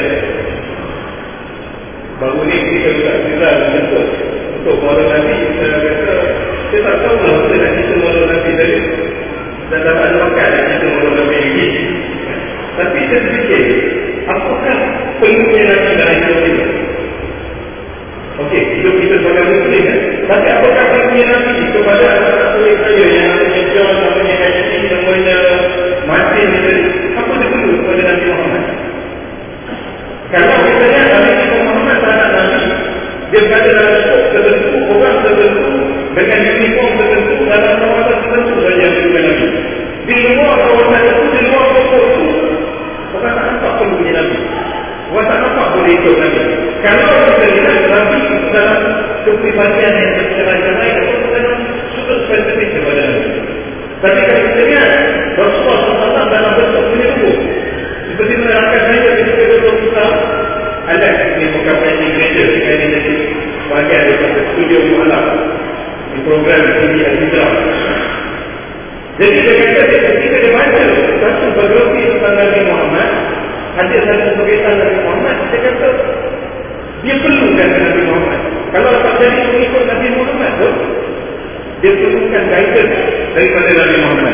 Speaker 2: Baru ni kita sudah viral menyebut untuk maulid Nabi. Saya kata saya tak tahu lah kita nak cerita maulid Nabi tadi dan dapat makan nak cerita maulid Nabi ini. Tapi saya fikir, apakah perlunya Nabi dalam hidup kita? Okey, hidup kita sebagai muslim kan? Tapi apakah perlunya Nabi kepada anak-anak kulit saya yang namanya John, namanya Ashley, namanya Martin tadi? Apa dia perlu kepada Nabi Muhammad? Kalau kita lihat Nabi Muhammad terhadap Nabi, dia berada dalam skop tertentu, orang tertentu, dengan uniform tertentu, dalam kawasan tertentu saja dengan Nabi. Di luar kawasan itu, di luar skop itu, orang tak nampak perlunya Nabi. Orang tak nampak boleh ikut Nabi. Kalau kita lihat Nabi dalam kepribadian yang bercerai-cerai, atau dalam sudut spesifik kepada Nabi. Tapi kalau kita lihat Rasulullah sallallahu alaihi wasallam dalam bentuk penyembuh, seperti menerangkan saya ketika bentuk kita, ada ini bukan penyanyi gereja, jika ini jadi bahagian daripada studio mu'alaf di program T V Al-Hijrah. Jadi dia kata, ketika dia baca satu biografi tentang Nabi Muhammad, hadis-hadis berkaitan Nabi Muhammad, dia kata dia perlukan Nabi Muhammad. Kalau tak jadi mengikut Nabi Muhammad tu, dia perlukan guidance daripada Nabi Muhammad.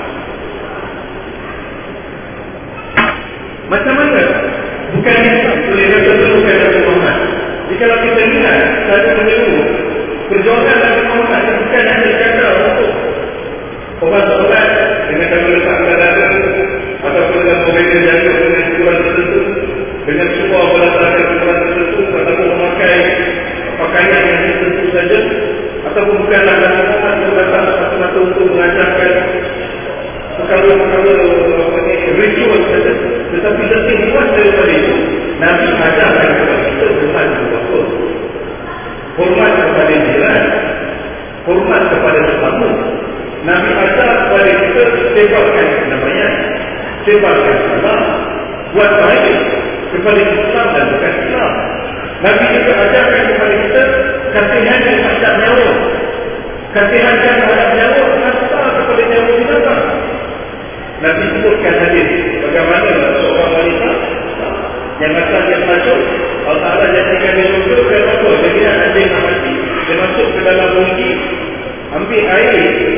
Speaker 2: Macam mana? Bukan Islam boleh kata perlukan Nabi Muhammad. Jika kita lihat saya menyeru perjuangan Nabi Muhammad bukan hanya kata untuk obat-obat dengan cara letak dada ataupun dengan mobil jaga dengan ukuran tertentu, dengan semua berdasarkan ukuran tertentu, ataupun memakai pakaian yang tertentu saja, ataupun bukanlah Nabi Muhammad yang datang semata-mata untuk mengajarkan perkara-perkara ritual saja, tetapi lebih luas daripada itu. Nabi ajarkan kepada kita hormat kepada Rasul, hormat kepada jiran, hormat kepada sesama. Nabi ajar kepada kita sebarkan namanya, sebarkan salam, buat baik kepada Islam dan bukan Islam. Nabi juga ajarkan kepada kita kasihan terhadap nyawa, kasihan terhadap nyawa serta kepada nyawa binatang. Nabi sebutkan hadis bagaimana seorang wanita yang asal dia masuk, Allah Ta'ala jadikan dia surga, dia masuk, dia tidak anjing nak mati, dia masuk masuk ke dalam bunyi, ambil air,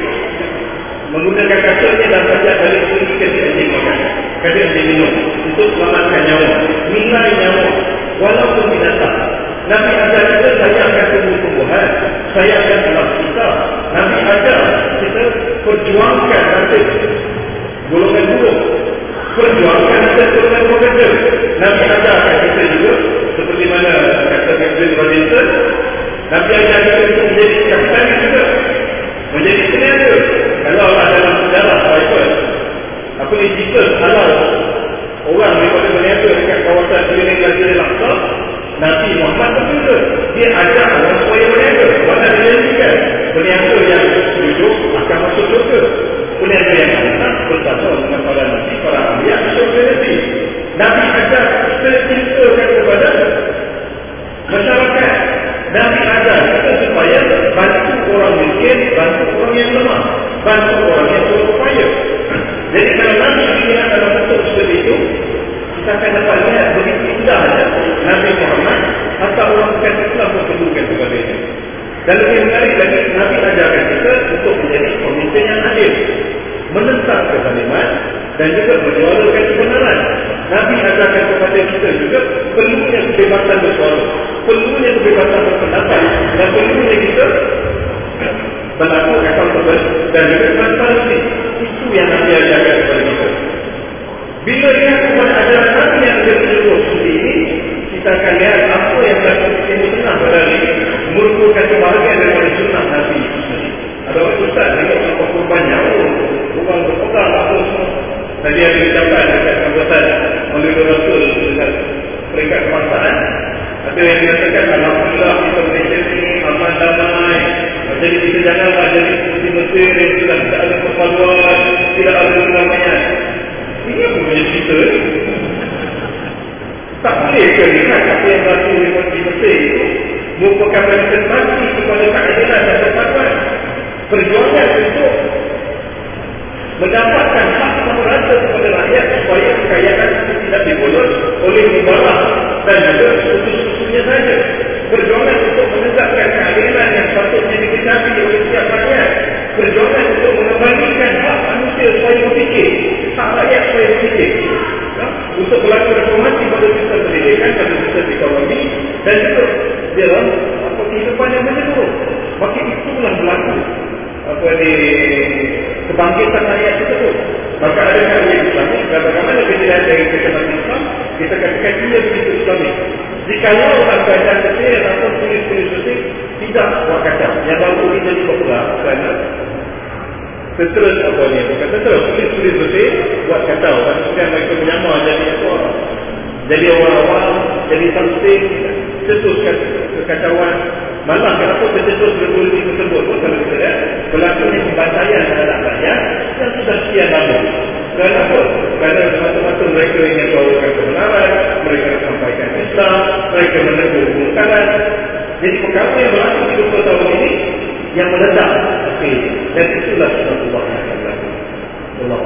Speaker 2: menggunakan kasurnya dan setiap balik bunyi kasih anjing makan, kasih anjing minum untuk selamatkan nyawa, nilai nyawa walaupun binatang. Nabi ajar kita sayangkan tumbuh-tumbuhan, sayangkan alam kita. Nabi ajar kita perjuangkan nasib golongan buruk, perjuangkan nasib golongan pekerja. Nabi ajarkan kita juga seperti mana kata Bill Robinson, Nabi ajar kita untuk menjadi kapitalis juga, menjadi peniaga. Kalau Allah dalam sejarah Bible, apa ni jika halal orang daripada peniaga dekat kawasan keliling Masjidil Aqsa, Nabi Muhammad pun juga dia ajar orang supaya berniaga. Mana dia jadikan peniaga yang duduk akan masuk syurga, peniaga yang tak bersama dengan para Nabi, para Anbiya syurga nanti. Nabi ajar kita cintakan kepada masyarakat. Nabi ajar kita supaya bantu orang miskin, bantu orang yang lemah, bantu orang yang berupaya. Jadi kalau Nabi ingat dalam bentuk seperti itu, kita akan dapat lihat begitu indahnya Nabi Muhammad atau orang bukan Islam pun perlukan sebagainya. Dan lebih menarik lagi, Nabi ajarkan kita untuk menjadi pemimpin yang adil, menentang kezaliman dan juga menyuarakan kebenaran. Nabi ajarkan kepada kita juga perlunya kebebasan bersuara, perlunya kebebasan berpendapat, dan perlunya kita berlaku accountable dan juga transparansi. Itu yang Nabi ajarkan kepada kita. Bila lihat kepada ajaran Nabi yang lebih menyeluruh seperti ini, kita akan lihat apa yang berlaku di sini tengah berlari merupakan sebahagian daripada sunnah Nabi itu sendiri. Ada orang ustaz tengok apa korban nyawa, orang berpegang apa semua. Tadi ada ucapan dekat anggota oleh Rasul dengan peringkat kebangsaan. Ada yang dikatakan alhamdulillah kita Malaysia ini aman damai. Jadi kita janganlah jadi seperti Mesir yang sudah tidak ada perpaduan, tidak ada kedamaian. Ini apa punya cerita ni? Tak boleh ke lihat apa yang berlaku di Mesir itu merupakan representasi kepada keadilan dan persatuan, perjuangan untuk mendapatkan hak sama rata kepada rakyat supaya kekayaan itu tidak dibolot oleh mubarak dan juga susu-susunya saja. Perjuangan untuk menegakkan keadilan yang sepatutnya diketahui oleh setiap rakyat. Perjuangan untuk mengembalikan hak manusia supaya berfikir, hak rakyat supaya berfikir, ya? Untuk berlaku reformasi pada sistem pendidikan, pada sistem ekonomi dan juga dalam apa kehidupan yang menyeluruh. Maka itulah berlaku apa di kebangkitan rakyat tersebut. Maka ada yang Islamik dan bagaimana kejadian dari kehidupan Islam, kita katakan ia begitu Islamik. Jikalau keadaan Mesir ataupun tulis-tulis Mesir tidak buat kacau, yang baru ini jadi popular kerana terus apa ni, bukan terus tulis-tulis Mesir buat kacau, dan kemudian mereka menyamar jadi apa, jadi orang awam, jadi something, cetuskan kekacauan. Malah kenapa tercetus revolusi tersebut pun kalau kita lihat berlakunya pembantaian terhadap rakyat yang sudah sekian lama. Kenapa? Kerana semata-mata mereka ingin bawakan kebenaran, mereka sampaikan Islam, mereka menegur kemungkaran. Jadi perkara yang berlaku di dua puluh tahun ini yang meledak, okay. Dan itulah Allah yang akan berlaku. Allah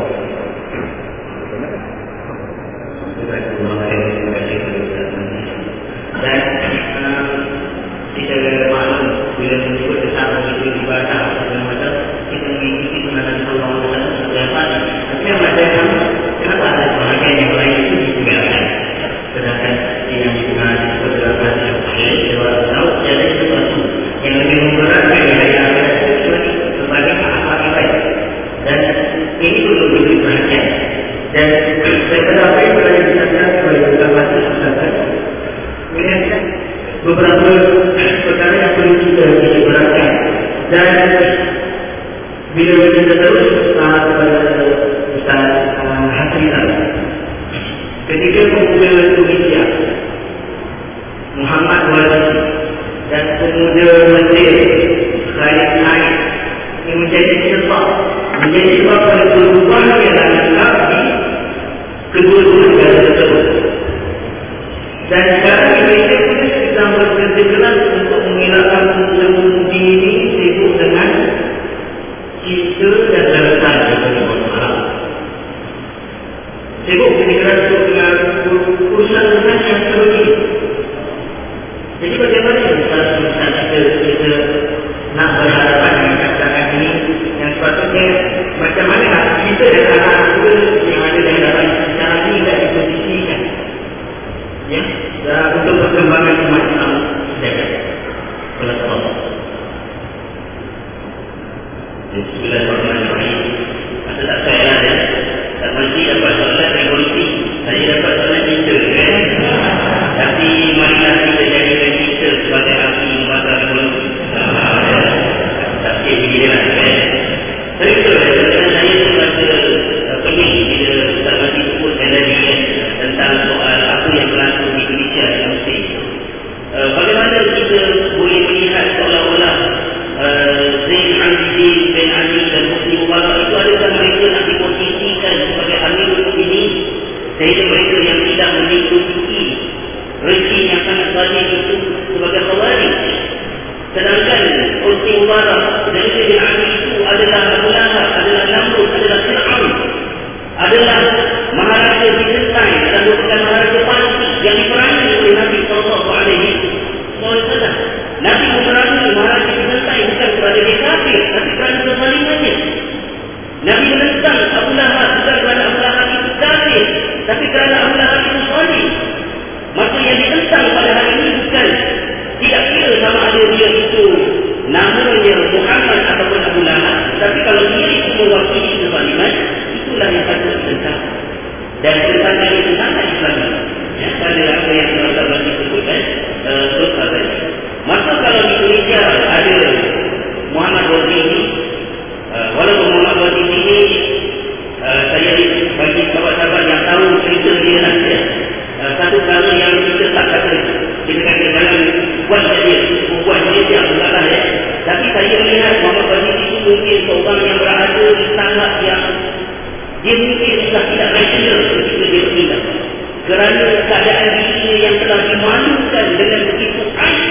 Speaker 3: dan kita maklum bila menyebut tentang itu ibadah segala macam, kita mengikuti sunnah Allah Taala. Tapi yang ada yang kenapa ada sebahagian yang lain itu ditinggalkan, sedangkan yang disebut disebut dalam hadis yang sahih bahwa tahu ada sesuatu yang lebih memberatkan dari akhirat itu sebagai apa ibadah, dan ini perlu diperhatikan. Dan daripada apa yang telah disebutkan oleh ulama tersebut, melihat beberapa perkara yang perlu kita diperhatikan. Dan bila kita terus uh, kepada Ustaz uh, Hasrinah, ketika pemuda Tunisia Muhammad Walid dan pemuda Mesir Khalid Naik ini menjadi sebab menjadi sebab pada perubahan yang ada di kedua-dua negara tersebut. Dan sekarang mereka pun sedang bekerja keras untuk mengelakkan pengundi ini sibuk dengan cipta dan daratan daripada orang Arab. Sibuk bekerja keras dengan urusan-urusan yang sebegini. Jadi bagaimana urusan-urusan kita kita
Speaker 1: nak berhadapan dengan keadaan ini yang sepatutnya macam mana kita dan anak-anak muda yang ada di hadapan secara ini tidak diposisikan ya, untuk perkembangan umat Islam sejagat. Oleh Allah. Bismillahirrahmanirrahim. Ada tak saya ada? Tak mesti dapat solat revolusi. Saya dapat solat kita kan? Tapi marilah kita jadikan kita sebagai api membakar revolusi. Tak sikit begini lah kan? Saya betul kan? Saya merasa pening bila tak mesti sebutkan tadi kan? Tentang soal apa yang berlaku di Indonesia dan Mesir. Bagaimana kita boleh melihat seolah-olah Zain Abidin bin Ali dan Husni Mubarak itu adakah mereka nak diposisikan sebagai Amirul Mukminin sehingga mereka yang tidak mengikuti rezim yang sangat zalim itu sebagai khawarij, sedangkan Husni Mubarak dan Zain bin Ali itu adalah Abu Lahab, adalah Namrud, adalah Fir'aun, adalah Maharaja Bizantin dan bukan Maharaja Parsi yang diperangi oleh Nabi sallallahu alaihi wasallam. Nabi memerangi Maharaja Bizantin bukan kerana dia kafir, tapi kerana kezalimannya. Nabi menentang Abu Lahab bukan kerana Abu Lahab itu kafir, tapi kerana Abu Lahab itu zalim. Maka yang ditentang pada hari ini bukan, tidak kira sama ada dia itu namanya Muhammad ataupun Abu Lahab, tapi kalau dia itu mewakili kezaliman, itulah yang patut ditentang. Dan tentangan itu sangat Islami ya, pada apa yang telah dapat disebutkan terus uh, tadi. Maka kalau di Indonesia ada Muhammad Ghazali, uh, walaupun Muhammad Ghazali ini uh, saya bagi sahabat-sahabat yang tahu cerita dia lah ya. Uh, satu kali yang kita tak kata kita kata dalam buat dia buat dia dia bukanlah ya. Tapi saya melihat Muhammad Ghazali itu mungkin seorang yang berada di tanah yang dia mungkin sudah tidak rasional ketika dia bertindak, kerana keadaan dirinya yang telah dimalukan dengan begitu aib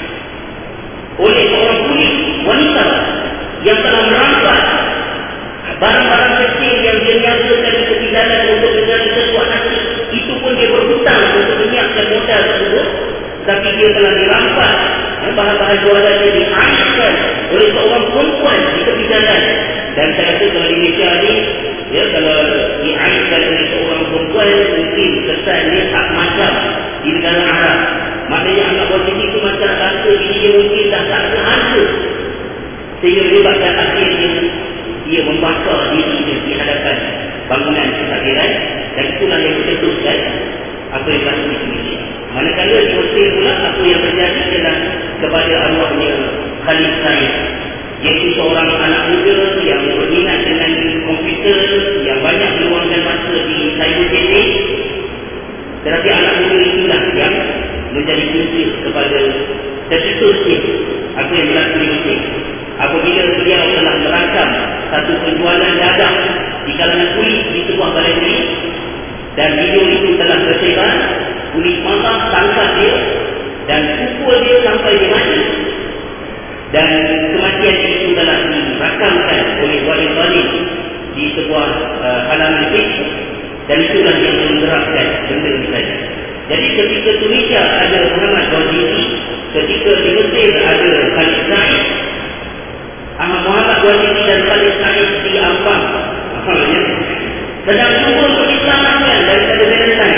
Speaker 1: oleh seorang kulit wanita yang telah merampas barang-barang kecil yang dia niagakan di tepi jalan untuk mencari sesuatu nasi. Itu pun dia berhutang untuk menyiapkan modal tersebut, tapi dia telah dirampas bahan-bahan jualan dia diaibkan oleh seorang perempuan di tepi jalan. Dan saya rasa kalau di Malaysia ni ya, kalau diaibkan oleh seorang perempuan mungkin kesan dia tak macam di negara Arab. Maknanya anak posisi itu macam rasa ini dia mungkin dah tak seharga, sehingga menyebabkan akhirnya dia membakar diri dia di hadapan bangunan kesadaran. Dan itulah yang kita teruskan apa yang berlaku di Indonesia. Manakala di Mesir pula apa yang terjadi adalah kepada arwahnya Khalid Said, iaitu seorang anak muda yang berminat dengan komputer, yang banyak meluangkan masa di cyber cafe. Tetapi anak muda itulah yang menjadi kunci kepada tercetusnya apa yang berlaku di Mesir. Apabila beliau telah merancang satu penjualan dagang di kalangan kulit di sebuah balai kulit, dan video itu telah tersebar, kulit marah tangkap dia dan pukul dia sampai dia mati. Dan kematian itu telah dirakamkan oleh wali-wali di sebuah uh, halaman Facebook. Dan itulah yang menggerakkan benda ini saja. Jadi ketika Tunisia ada Muhammad Ghazali, ketika di Mesir ada Khalid Said, Ahmad Muhammad Ghazali dan Khalid Said di Ampang ya, sedang turun perislamankan daripada Valentine.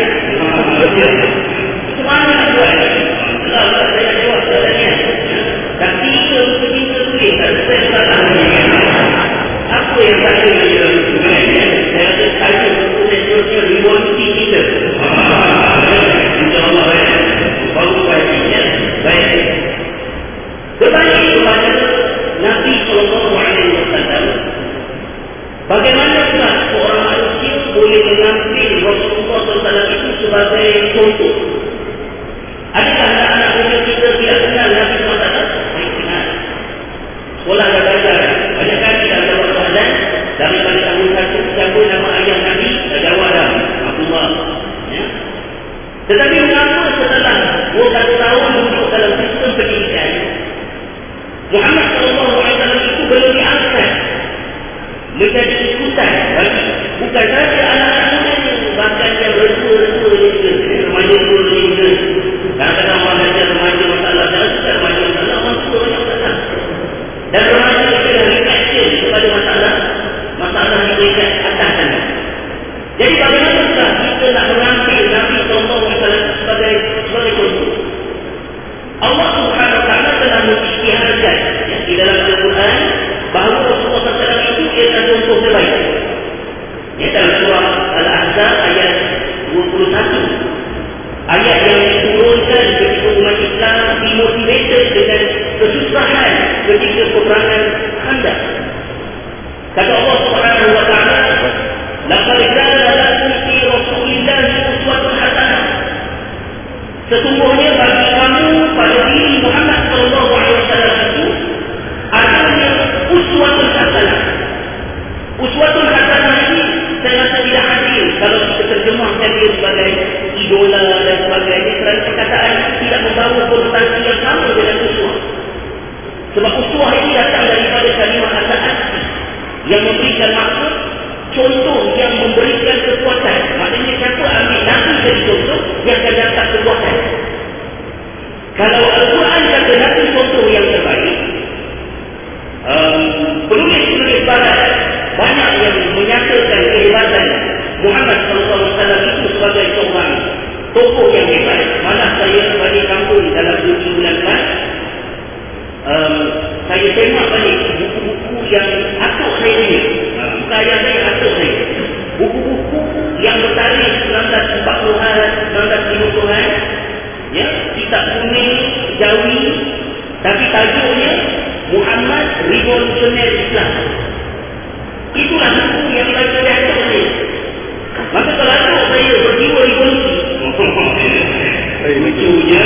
Speaker 1: Itu mana nak buat? Kalau saya jawab soalannya, dan tiga tiga tulis dan saya salah. Apa yang saya dia sebenarnya? Saya rasa saya bertulis sosial revolusi kita. InsyaAllah baru baiknya. Baik. Kembali kepada Nabi sallallahu alaihi wasallam. Bagaimana pula seorang manusia boleh mengambil Rasulullah sallallahu alaihi wasallam itu sebagai contoh? Adakah anak-anak muda kita tidak kenal Nabi sallallahu alaihi wasallam? Baik, kenal. Sekolah dah belajar. Banyak kali dah jawab soalan. Daripada tahun satu, siapa nama ayah Nabi? Dah jawab dah. Abdullah. Ya. Tetapi mengapa setelah dua puluh tahun duduk dalam sistem pendidikan, Muhammad sallallahu alaihi wasallam itu belum diangkat menjadi ikutan bagi bukan saja anak-anak muda, bahkan yang berdua-dua juga remaja dua juga. Kadang-kadang orang belajar remaja masalah, dan juga remaja masalah orang tua banyak masalah.
Speaker 3: ayat yang diturunkan ketika umat Islam dimotivated dengan kesusahan ketika peperangan Khandaq. Kata Allah Subhanahu wa taala, laqad kana lakum fi rasulillahi uswatun hasanah. Sesungguhnya bagi kamu pada diri Muhammad sallallahu alaihi wasallam itu adanya uswatun hasanah. Uswatun hasanah ini saya rasa tidak adil kalau kita terjemahkan dia sebagai idola dan sebagainya, kerana perkataan tidak membawa konotasi yang sama dengan uswah. Sebab uswah ini datang daripada kalimah hasanah yang memberikan maksud contoh yang memberikan kekuatan. Maknanya siapa ambil Nabi jadi contoh, yang akan dapat kekuatan. Kalau Al-Quran kata Nabi contoh yang terbaik, um, penulis-penulis barat banyak yang menyatakan kehebatan Muhammad sallallahu alaihi wasallam itu sebagai seorang tokoh yang hebat. Malah saya balik kampung dalam dua bulan lepas, um, saya tengok balik buku-buku yang atuk saya punya, uh, bukan ayah saya, atuk saya, buku-buku yang bertarikh seribu sembilan ratus empat puluhan, seribu sembilan ratus lima puluhan, ya, kitab kuning Jawi, tapi tajuknya Muhammad Revolusioner Islam. Itulah buku yang dibaca oleh atuk saya. Maka kalau atuk saya berjiwa revolusi, lucunya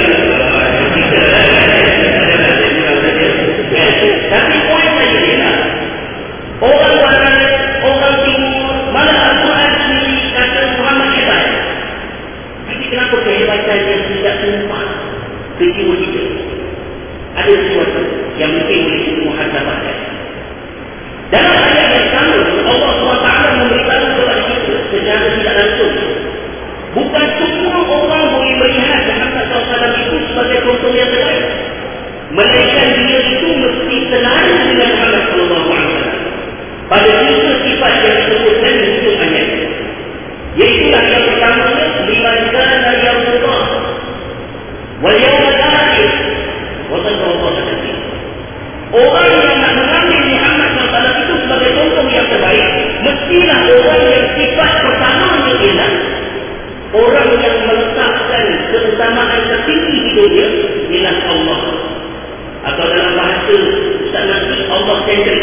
Speaker 3: tapi poin saya ialah orang barat, orang timur, malah Al-Quran sendiri kata Muhammad hebat. Tapi kenapa kehebatan yang tidak tumpah ke jiwa kita? Ada sesuatu yang mungkin boleh kita muhasabahkan. Dalam ayat yang sama, Allah subhanahu wa taala memberitahu kepada kita secara tidak langsung, bukan semua orang boleh melihat Muhammad sallallahu alaihi wasallam itu sebagai contoh yang terbaik, melainkan dia itu mesti selalu dengan Muhammad sallallahu alaihi wasallam pada tiga sifat yang disebutkan di hujung ayat. Iaitulah yang pertamanya, liman kana yarjullah wal yawmal akhir wa sallallahu alaihi wasallam. Orang yang nak mengambil Muhammad sallallahu alaihi wasallam itu sebagai contoh yang terbaik, mestilah orang yang sifat pertamanya ialah orang yang meletakkan keutamaan tertinggi hidup dia ialah Allah, atau dalam bahasa Ustaz Nasi, Allah centric.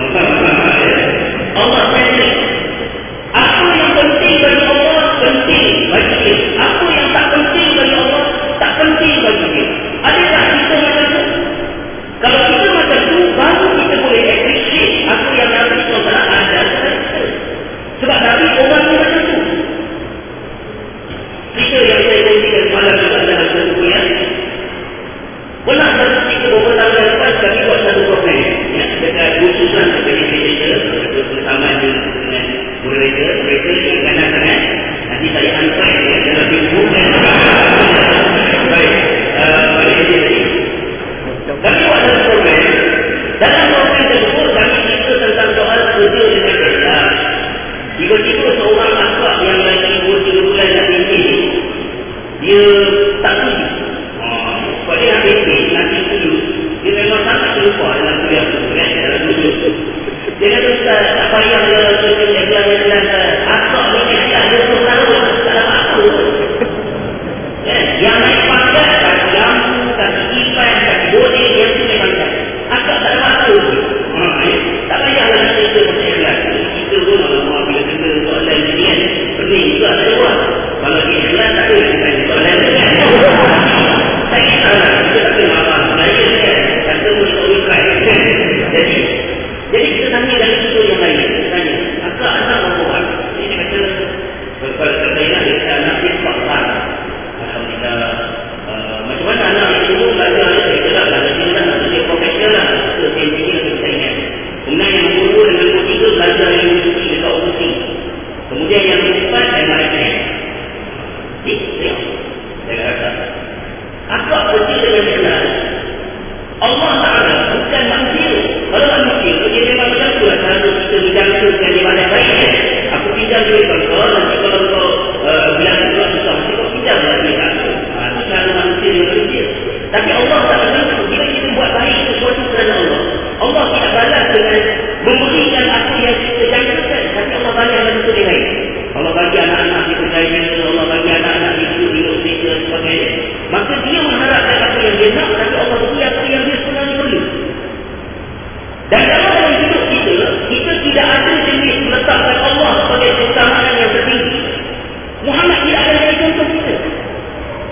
Speaker 3: Allah centric. Apa yang penting bagi Allah penting bagi dia, apa yang tak penting bagi Allah tak penting bagi dia. Adakah kita macam tu? Kalau kita macam tu, baru kita boleh appreciate apa yang Nabi sallallahu alaihi wasallam ada. Sebab Nabi orang ni macam tu. Kita yang saya kongsikan semalam juga dalam satu kuliah, pernah satu tiga beberapa tahun lepas kami buat satu program, ya, dekat khususan sebagai manager, bersama dengan moderator, mereka yang kanan-kanan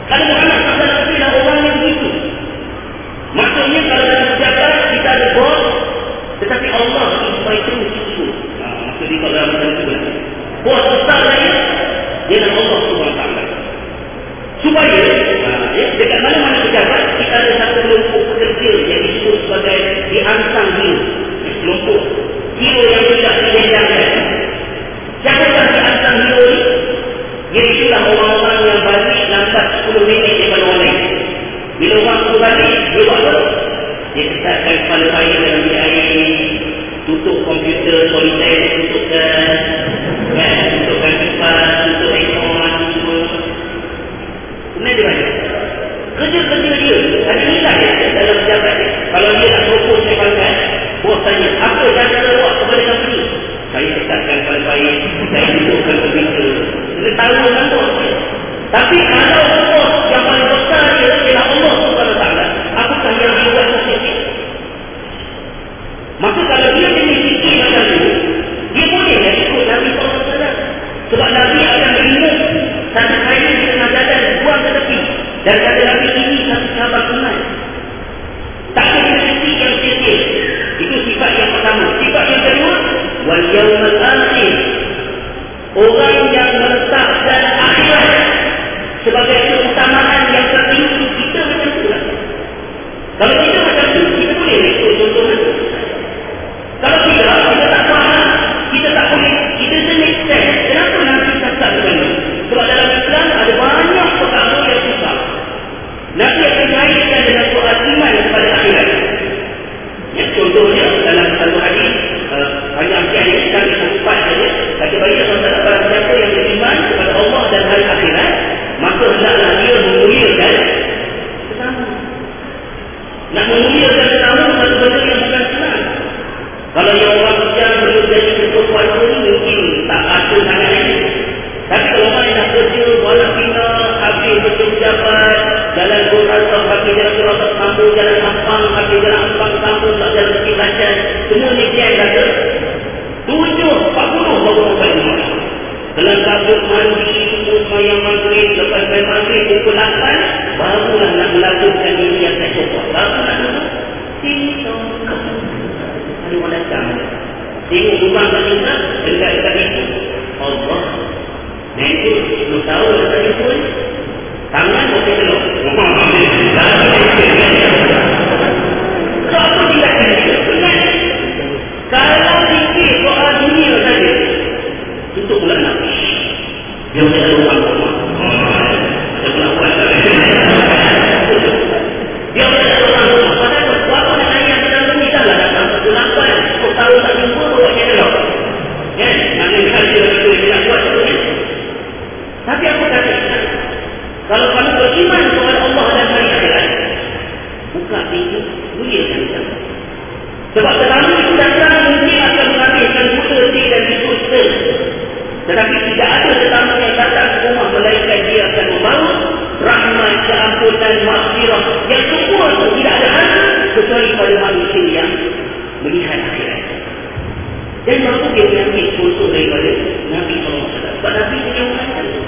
Speaker 3: Kalau Muhammad sallallahu alaihi wasallam adalah orang yang begitu. Maksudnya kalau dalam pejabat kita ada bos, tetapi Allah supaya terus itu. Ha, maksudnya kalau dalam macam itu. Bos besar saya, dia adalah Allah subhanahu wa taala. Supaya ha, ya, dekat mana-mana pejabat kita ada satu kelompok pekerja yang disebut sebagai diansang hero. Kelompok hero yang tidak diledangkan. Siapakah diansang hero ni? Iaitulah orang-orang yang balik lambat sepuluh minit daripada orang lain. Bila orang tu balik, dia buat apa? Dia ketatkan kepala saya dalam bilik air, tutup komputer, solitaire, tutupkan, kan, tutupkan kipas, tutup aircon, semua. Kemudian dia balik. Kerja-kerja dia, ada nilai dia dalam pejabat dia. Kalau dia nak propose saya panggil, bos tanya, apa jasa awak kepada company? Saya ketatkan kepala saya, saya tutupkan komputer. Dia tahu kan bos. Tapi kalau bos yang paling besar dia ialah Allah subhanahu wa taala, apakah yang dia buat sikit? Maka kalau dia jenis sikit macam tu, dia boleh lah ikut Nabi sallallahu alaihi wasallam. Sebab Nabi akan berimut satu kain di tengah jalan, buang ke tepi. Dan kata Nabi ini satu sahabat sunat. Tak ada sikit yang sikit. Itu sifat yang pertama. Sifat yang kedua, wal yawmal akhir. Orang yang meletakkan akhirat sebagai keutamaan yang tertinggi, kita macam tu lah. Kalau kita macam tu, kita boleh ikut contohnya. Kalau tidak, kita tak faham, kita tak boleh, kita jenis test. Kenapa Nabi cakap dengan ini? Sebab dalam Islam ada banyak perkara yang susah. Nabi akan mengaitkan dengan soal iman kepada akhirat. Ya, contohnya dalam satu hadis, uh, hanya akhir ini kami sempat saja. Kata baiklah saudara, barang siapa yang beriman kepada Allah dan hari akhirat, maka hendaklah dia memuliakan tetamu. Nak memuliakan tetamu satu benda yang bukan senang. Kalau yang orang yang belum jadi ketua keluarga ni mungkin tak rasa sangat ini. Tapi kalau orang yang nak kerja, walau kita habis betul pejabat, jalan Gorasam, habis jalan Gorasam sambung, jalan Ampang, habis jalan Ampang sambung, tak jalan Bukit Lacan, semua ni dia yang kata tujuh, empat puluh baru sampai rumah. Dalam kabut mandi, semua semayang maghrib, lepas main maghrib, pukul lapan, barulah nak melakukan diri yang tak cukup. Baru nak duduk, tintong, ada orang datang. Tengok rumah tak juga, dekat-dekat itu. Allah. Nah itu, sepuluh tahun dah tadi pun, tangan boleh telur. So, apa tidak kena? Kalau fikir soal dunia saja, tutup bulan nak. Dia boleh ada rumah rumah. Dia boleh buat. Dia boleh ada rumah rumah. Padahal apa nak tanya dalam dunia dah lah datang satu lapan. Sepuluh tahun tak jumpa, bawa dia telur. Kan? Nak dengar dia betul dia nak buat tu kan? Tapi apa kata? Kalau kamu beriman kepada Allah dan hari akhirat, buka pintu, muliakan kita. Sebab tetamu itu datang mungkin akan menghabiskan buta dan diskusi. Tetapi tidak ada tetamu yang datang ke rumah melainkan dia akan membawa rahmat, keampunan, maghfirah yang semua itu tidak ada harga kecuali pada manusia yang melihat akhirat. Dan baru dia mengambil contoh daripada Nabi sallallahu alaihi wasallam. Sebab Nabi punya macam itu.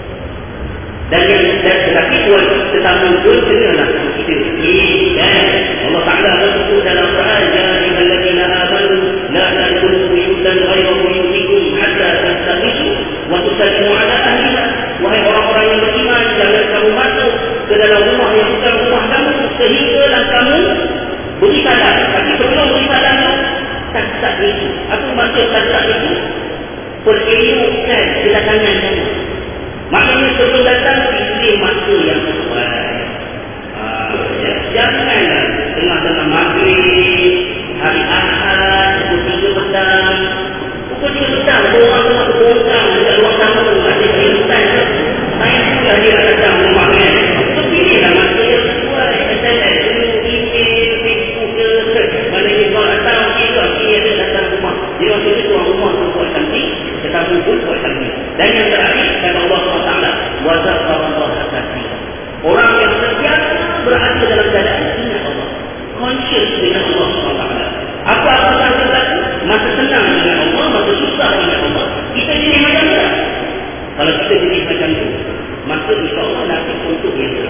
Speaker 3: Dan yang dan tetapi buat tetamu pun kenalah kita fikir dan Allah Ta'ala bersebut dalam Quran, ya ayyuhallazina amanu la tadkhulu buyutan ghayra buyutikum hatta tastaghithu wa tusallimu ala ahliha. Wahai orang-orang yang beriman, jangan kamu masuk ke dalam rumah yang bukan rumah kamu sehinggalah kamu beri salam. Tapi sebelum beri salam tastaghithu. Apa maksud tastaghithu? Perelokkan kedatangan kamu. Maknanya sebelum datang pilih masa yang sesuai. Ya, janganlah tengah-tengah maghrib, hari Ahad, pukul tiga petang. Pukul tiga petang, orang tengah berbongkang dekat ruang tamu, ada kehidupan. Saya sudah dia datang rumah kan. So pilihlah masa yang sesuai. S M S, email, Facebook ke, mana yang kau datang, kita ini ada datang rumah. Jadi waktu itu tuan rumah tu buat cantik, tetapi pun buat cantik. Dan yang terakhir, kata Allah subhanahu wa taala, wa dzakarallaha katsiran. Orang yang sentiasa berada dalam keadaan ingat Allah, conscious dengan Allah subhanahu wa taala. Apa-apa yang berlaku, masa senang dengan Allah, masa susah dengan Allah, kita jenis macam tu. Kalau kita jenis macam tu, maka insya Allah nanti untuk yang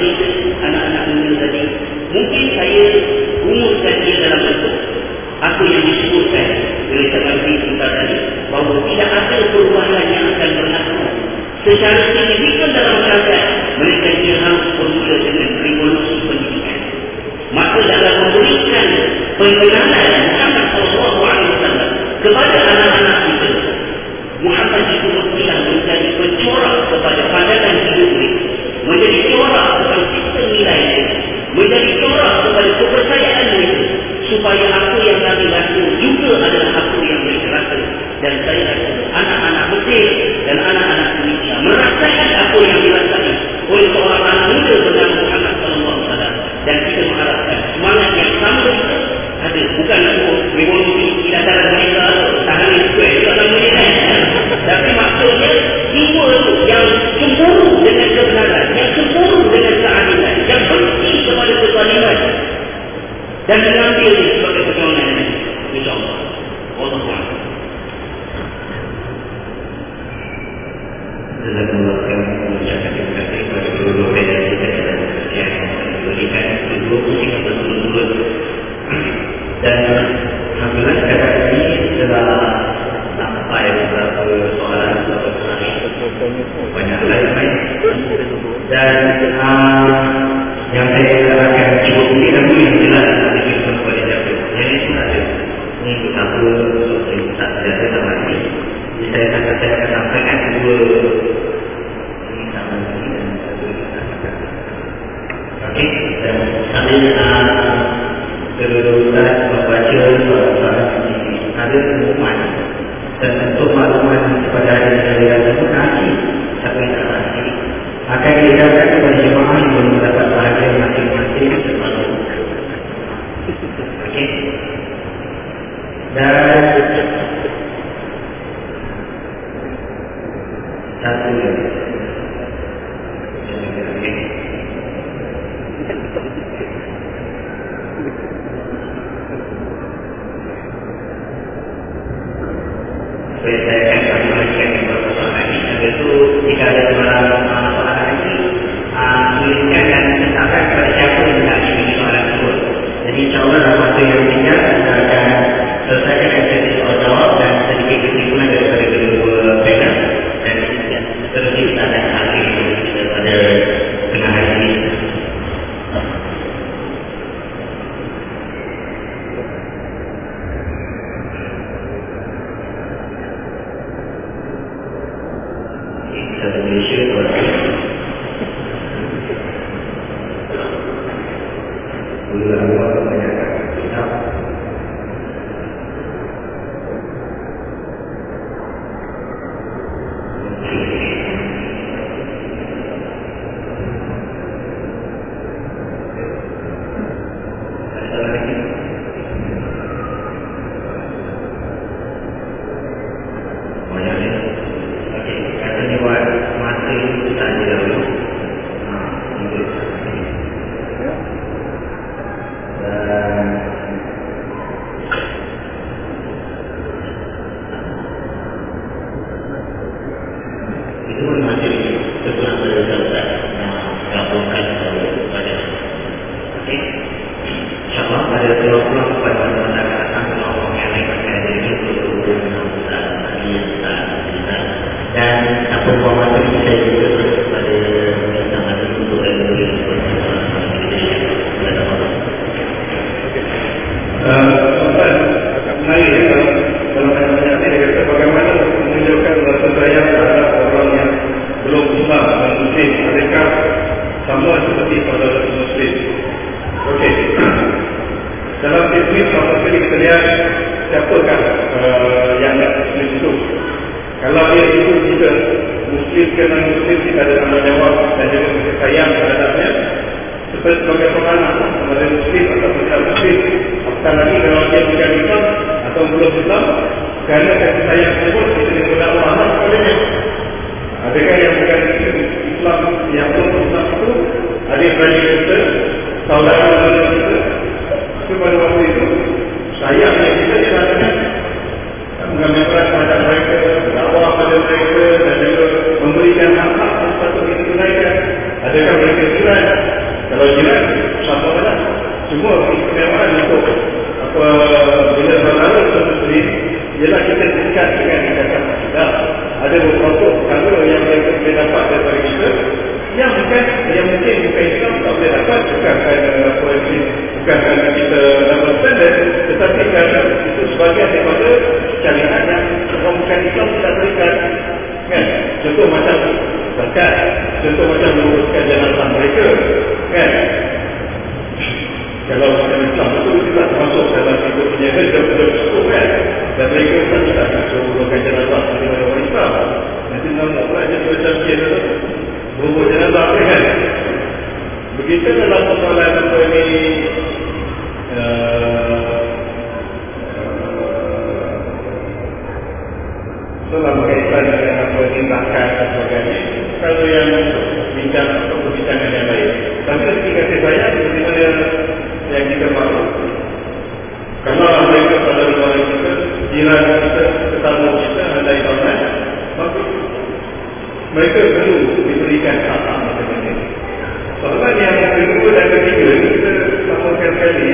Speaker 3: kita anak-anak muda tadi, mungkin saya rumuskan dia dalam bentuk apa yang disebutkan oleh Tabawi sebentar tadi, bahawa tidak ada perubahan yang akan berlaku secara signifikan dalam masyarakat, mereka dia harus bermula dengan revolusi pendidikan. Maka dalam memberikan pengenalan Muhammad sallallahu alaihi wasallam kepada anak-anak kita, Muhammad itu mestilah menjadi pencorak kepada pandangan hidup mereka, menjadi corak kepada sistem nilai mereka, menjadi corak kepada kepercayaan mereka, supaya apa yang kami rasa juga adalah apa yang mereka rasa. Dan saya rasa anak-anak Mesir dan anak-anak Indonesia merasakan apa yang dirasakan oleh seorang anak muda bernama Muhammad sallallahu alaihi wasallam, dan kita mengharapkan semangat yang sama kita ada, bukan revolusi tidak dalam mereka tahanan square itu dalam mereka, tapi maksudnya jiwa itu yang cemburu dengan kebenaran, yang cemburu dengan keadilan, yang benci kepada kezaliman, dan mengambil ini sebagai perjalanan ini, insyaAllah. Wallahualam.
Speaker 1: Jazakumullah khairan. Mengucapkan terima kasih kepada seluruh pelajar kita yang memberikan dua pusing atau turut-turut. Dan alhamdulillah setakat ini setelah sampai beberapa soalan beberapa soalan banyak lain-lain. Dan uh, yang saya akan cuba bukti dan yang jelas dari kisah kepada Jabir. Yang ini pun ada. Ini betapa saya tak biasa sama ini. Jadi saya akan saya akan sampaikan dua ini sama ini dan satu okey. Dan sambil uh, kedua-dua membaca soalan ini ada pengumuman dan untuk makluman kepada hari-hari tersebut nanti siapa yang tak pasti akan dihadapkan kepada jemaah yang belum mendapat bahagian masing-masing termasuk. Okey. Dan satu lagi. Okey. Saya akan sampaikan beberapa soalan ini. Ada tu jika ada soalan ini, tuliskan dan letakkan kepada siapa yang nak ini soalan tersebut. Jadi insyaAllah dalam waktu yang tinggal kita akan selesaikan sesi soal jawab dan sedikit kesimpulan daripada kedua panel, dan terus kita akan akhir kita pada tengah hari ini. Kita Malaysia Dulu awal kebanyakan kitab
Speaker 2: memberikan hak-hak yang sepatutnya ditunaikan. Adakah mereka curai kan yang mungkin bukan Islam tak boleh dapat, bukan kerana apa ini, bukan kerana kita dapat standard, tetapi kerana itu sebagian daripada syariat yang orang bukan Islam tidak berikan, kan? Contoh macam zakat, contoh macam menguruskan jenazah mereka, kan? Kalau macam Islam itu tidak termasuk dalam itu punya kerja betul cukup, kan? Dan mereka tak tidak nak menguruskan jenazah seperti mana orang Islam. Nanti nama pula je macam dia tu berubah jenazah, kan? Begitu dalam persoalan apa ni uh, dalam kaitan dengan apa ni zakat dan sebagainya, kalau yang bincang atau perbincangan yang lain. Tapi seperti kata saya, seperti mana yang kita mahu, kalau mereka pada luar kita, jiran kita, tetangga kita, andai taman, maka mereka perlu diberikan hak-hak macam ini. Soalan yang kedua dan ketiga ini kita samakan sekali.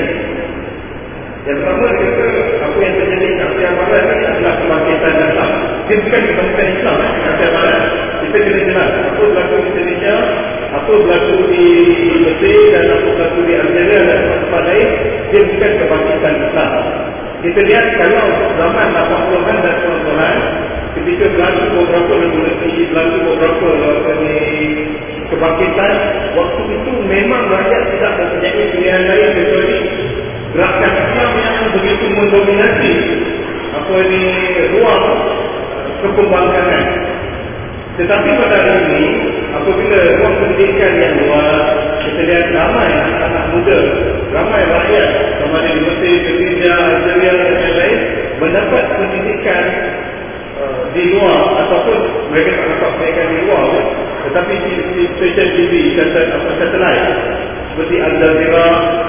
Speaker 2: Yang pertama kita, apa yang terjadi kat Asia Barat ini adalah kebangkitan Islam. Dia bukan kebangkitan Islam kat Asia Barat. Kita kena jelas apa berlaku di Indonesia, apa berlaku di Mesir dan apa berlaku di Algeria dan tempat lain. Dia bukan kebangkitan Islam. Kita lihat kalau zaman lapan puluhan dan sembilan puluhan, ketika berlaku beberapa revolusi, berlaku beberapa apa ni, kebangkitan, waktu itu memang rakyat tidak mempunyai pilihan lain kecuali gerakan Islam yang begitu mendominasi apa ni ruang kepembangkangan. Tetapi pada hari ini, apabila ruang pendidikan yang luas, kita lihat ramai anak-anak muda, ramai rakyat sama ada di Mesir, Tunisia, Algeria dan yang lain mendapat pendidikan uh, di luar, ataupun mereka tak dapat pendidikan di luar, tetapi di, di stesen T V, satelit seperti Al Jazeera,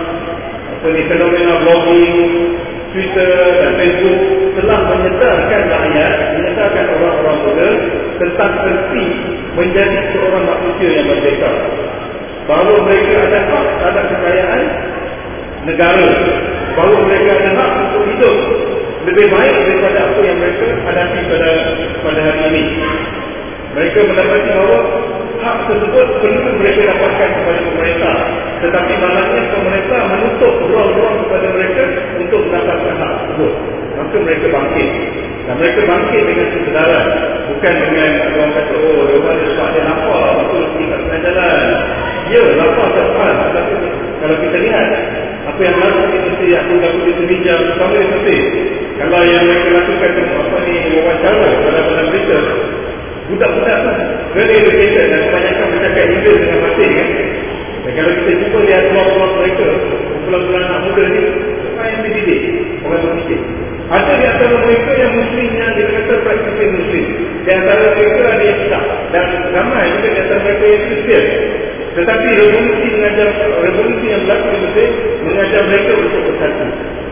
Speaker 2: apa ni, fenomena blogging, Twitter dan Facebook telah menyedarkan rakyat, menyedarkan orang-orang muda tentang penting menjadi seorang manusia yang merdeka, bahawa mereka ada hak terhadap kekayaan negara, bahawa mereka ada hak untuk hidup lebih baik daripada apa yang mereka hadapi pada pada hari ini. Mereka mendapati bahawa hak tersebut perlu mereka dapatkan kepada pemerintah, tetapi malangnya pemerintah menutup ruang-ruang kepada mereka untuk mendapatkan hak tersebut. Maka mereka bangkit, dan mereka bangkit dengan kesedaran, bukan dengan orang kata, oh, orang ada sebab dia lapar, betul kita tak jalan. Ya, lapar tepat. Tetapi kalau kita lihat apa yang berlaku di Mesir, apa yang berlaku di Tunisia, terutama di Mesir, kalau yang mereka lakukan apa ni, wawancara dalam berita, budak-budak tu very educated dan kebanyakan bercakap Inggeris dengan Mesir, kan? Dan kalau kita cuba lihat keluar-keluar mereka, kumpulan-kumpulan anak muda ni, orang yang dididik, orang berfikir. Ada di antara mereka yang Muslim yang dikata praktikasi Muslim, di antara mereka ada yang tidak, dan ramai juga di antara mereka yang Kristian. Tetapi revolusi mengajar, revolusi yang berlaku di Mesir mengajar mereka untuk bersatu.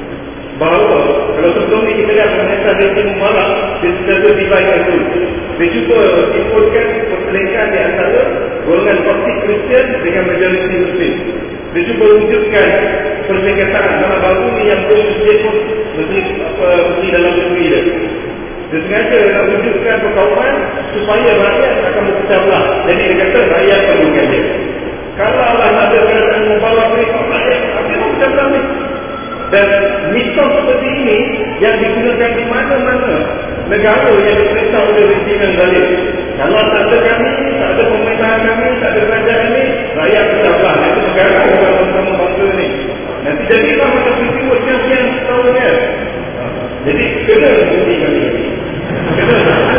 Speaker 2: Bahawa kalau sebelum ni kita lihat pemerintah rejim Mubarak, dia sudah divide dulu. Dia cuba timbulkan perselingkahan di antara golongan parti Kristian dengan majoriti Muslim. Dia cuba wujudkan perselingkahan mana baru ni yang bermuslim pun mesti apa mesti dalam negeri dia. Dia sengaja nak wujudkan perkauman supaya rakyat akan berpecah belah. Jadi dia kata rakyat perlukan dia. Kalau Allah ada kerajaan Mubarak ni, rakyat akan berpecah belah ni. Dan mitos seperti ini yang digunakan di mana-mana negara yang diperintah oleh rejim yang zalim. Kalau tak ada kami, tak ada pemerintahan kami, tak ada kerajaan ini, rakyat bersabar. Itu negara orang bersama bangsa ni. Nanti jadilah macam peristiwa siang-siang setahun kan. Jadi kena bukti kami. Kena.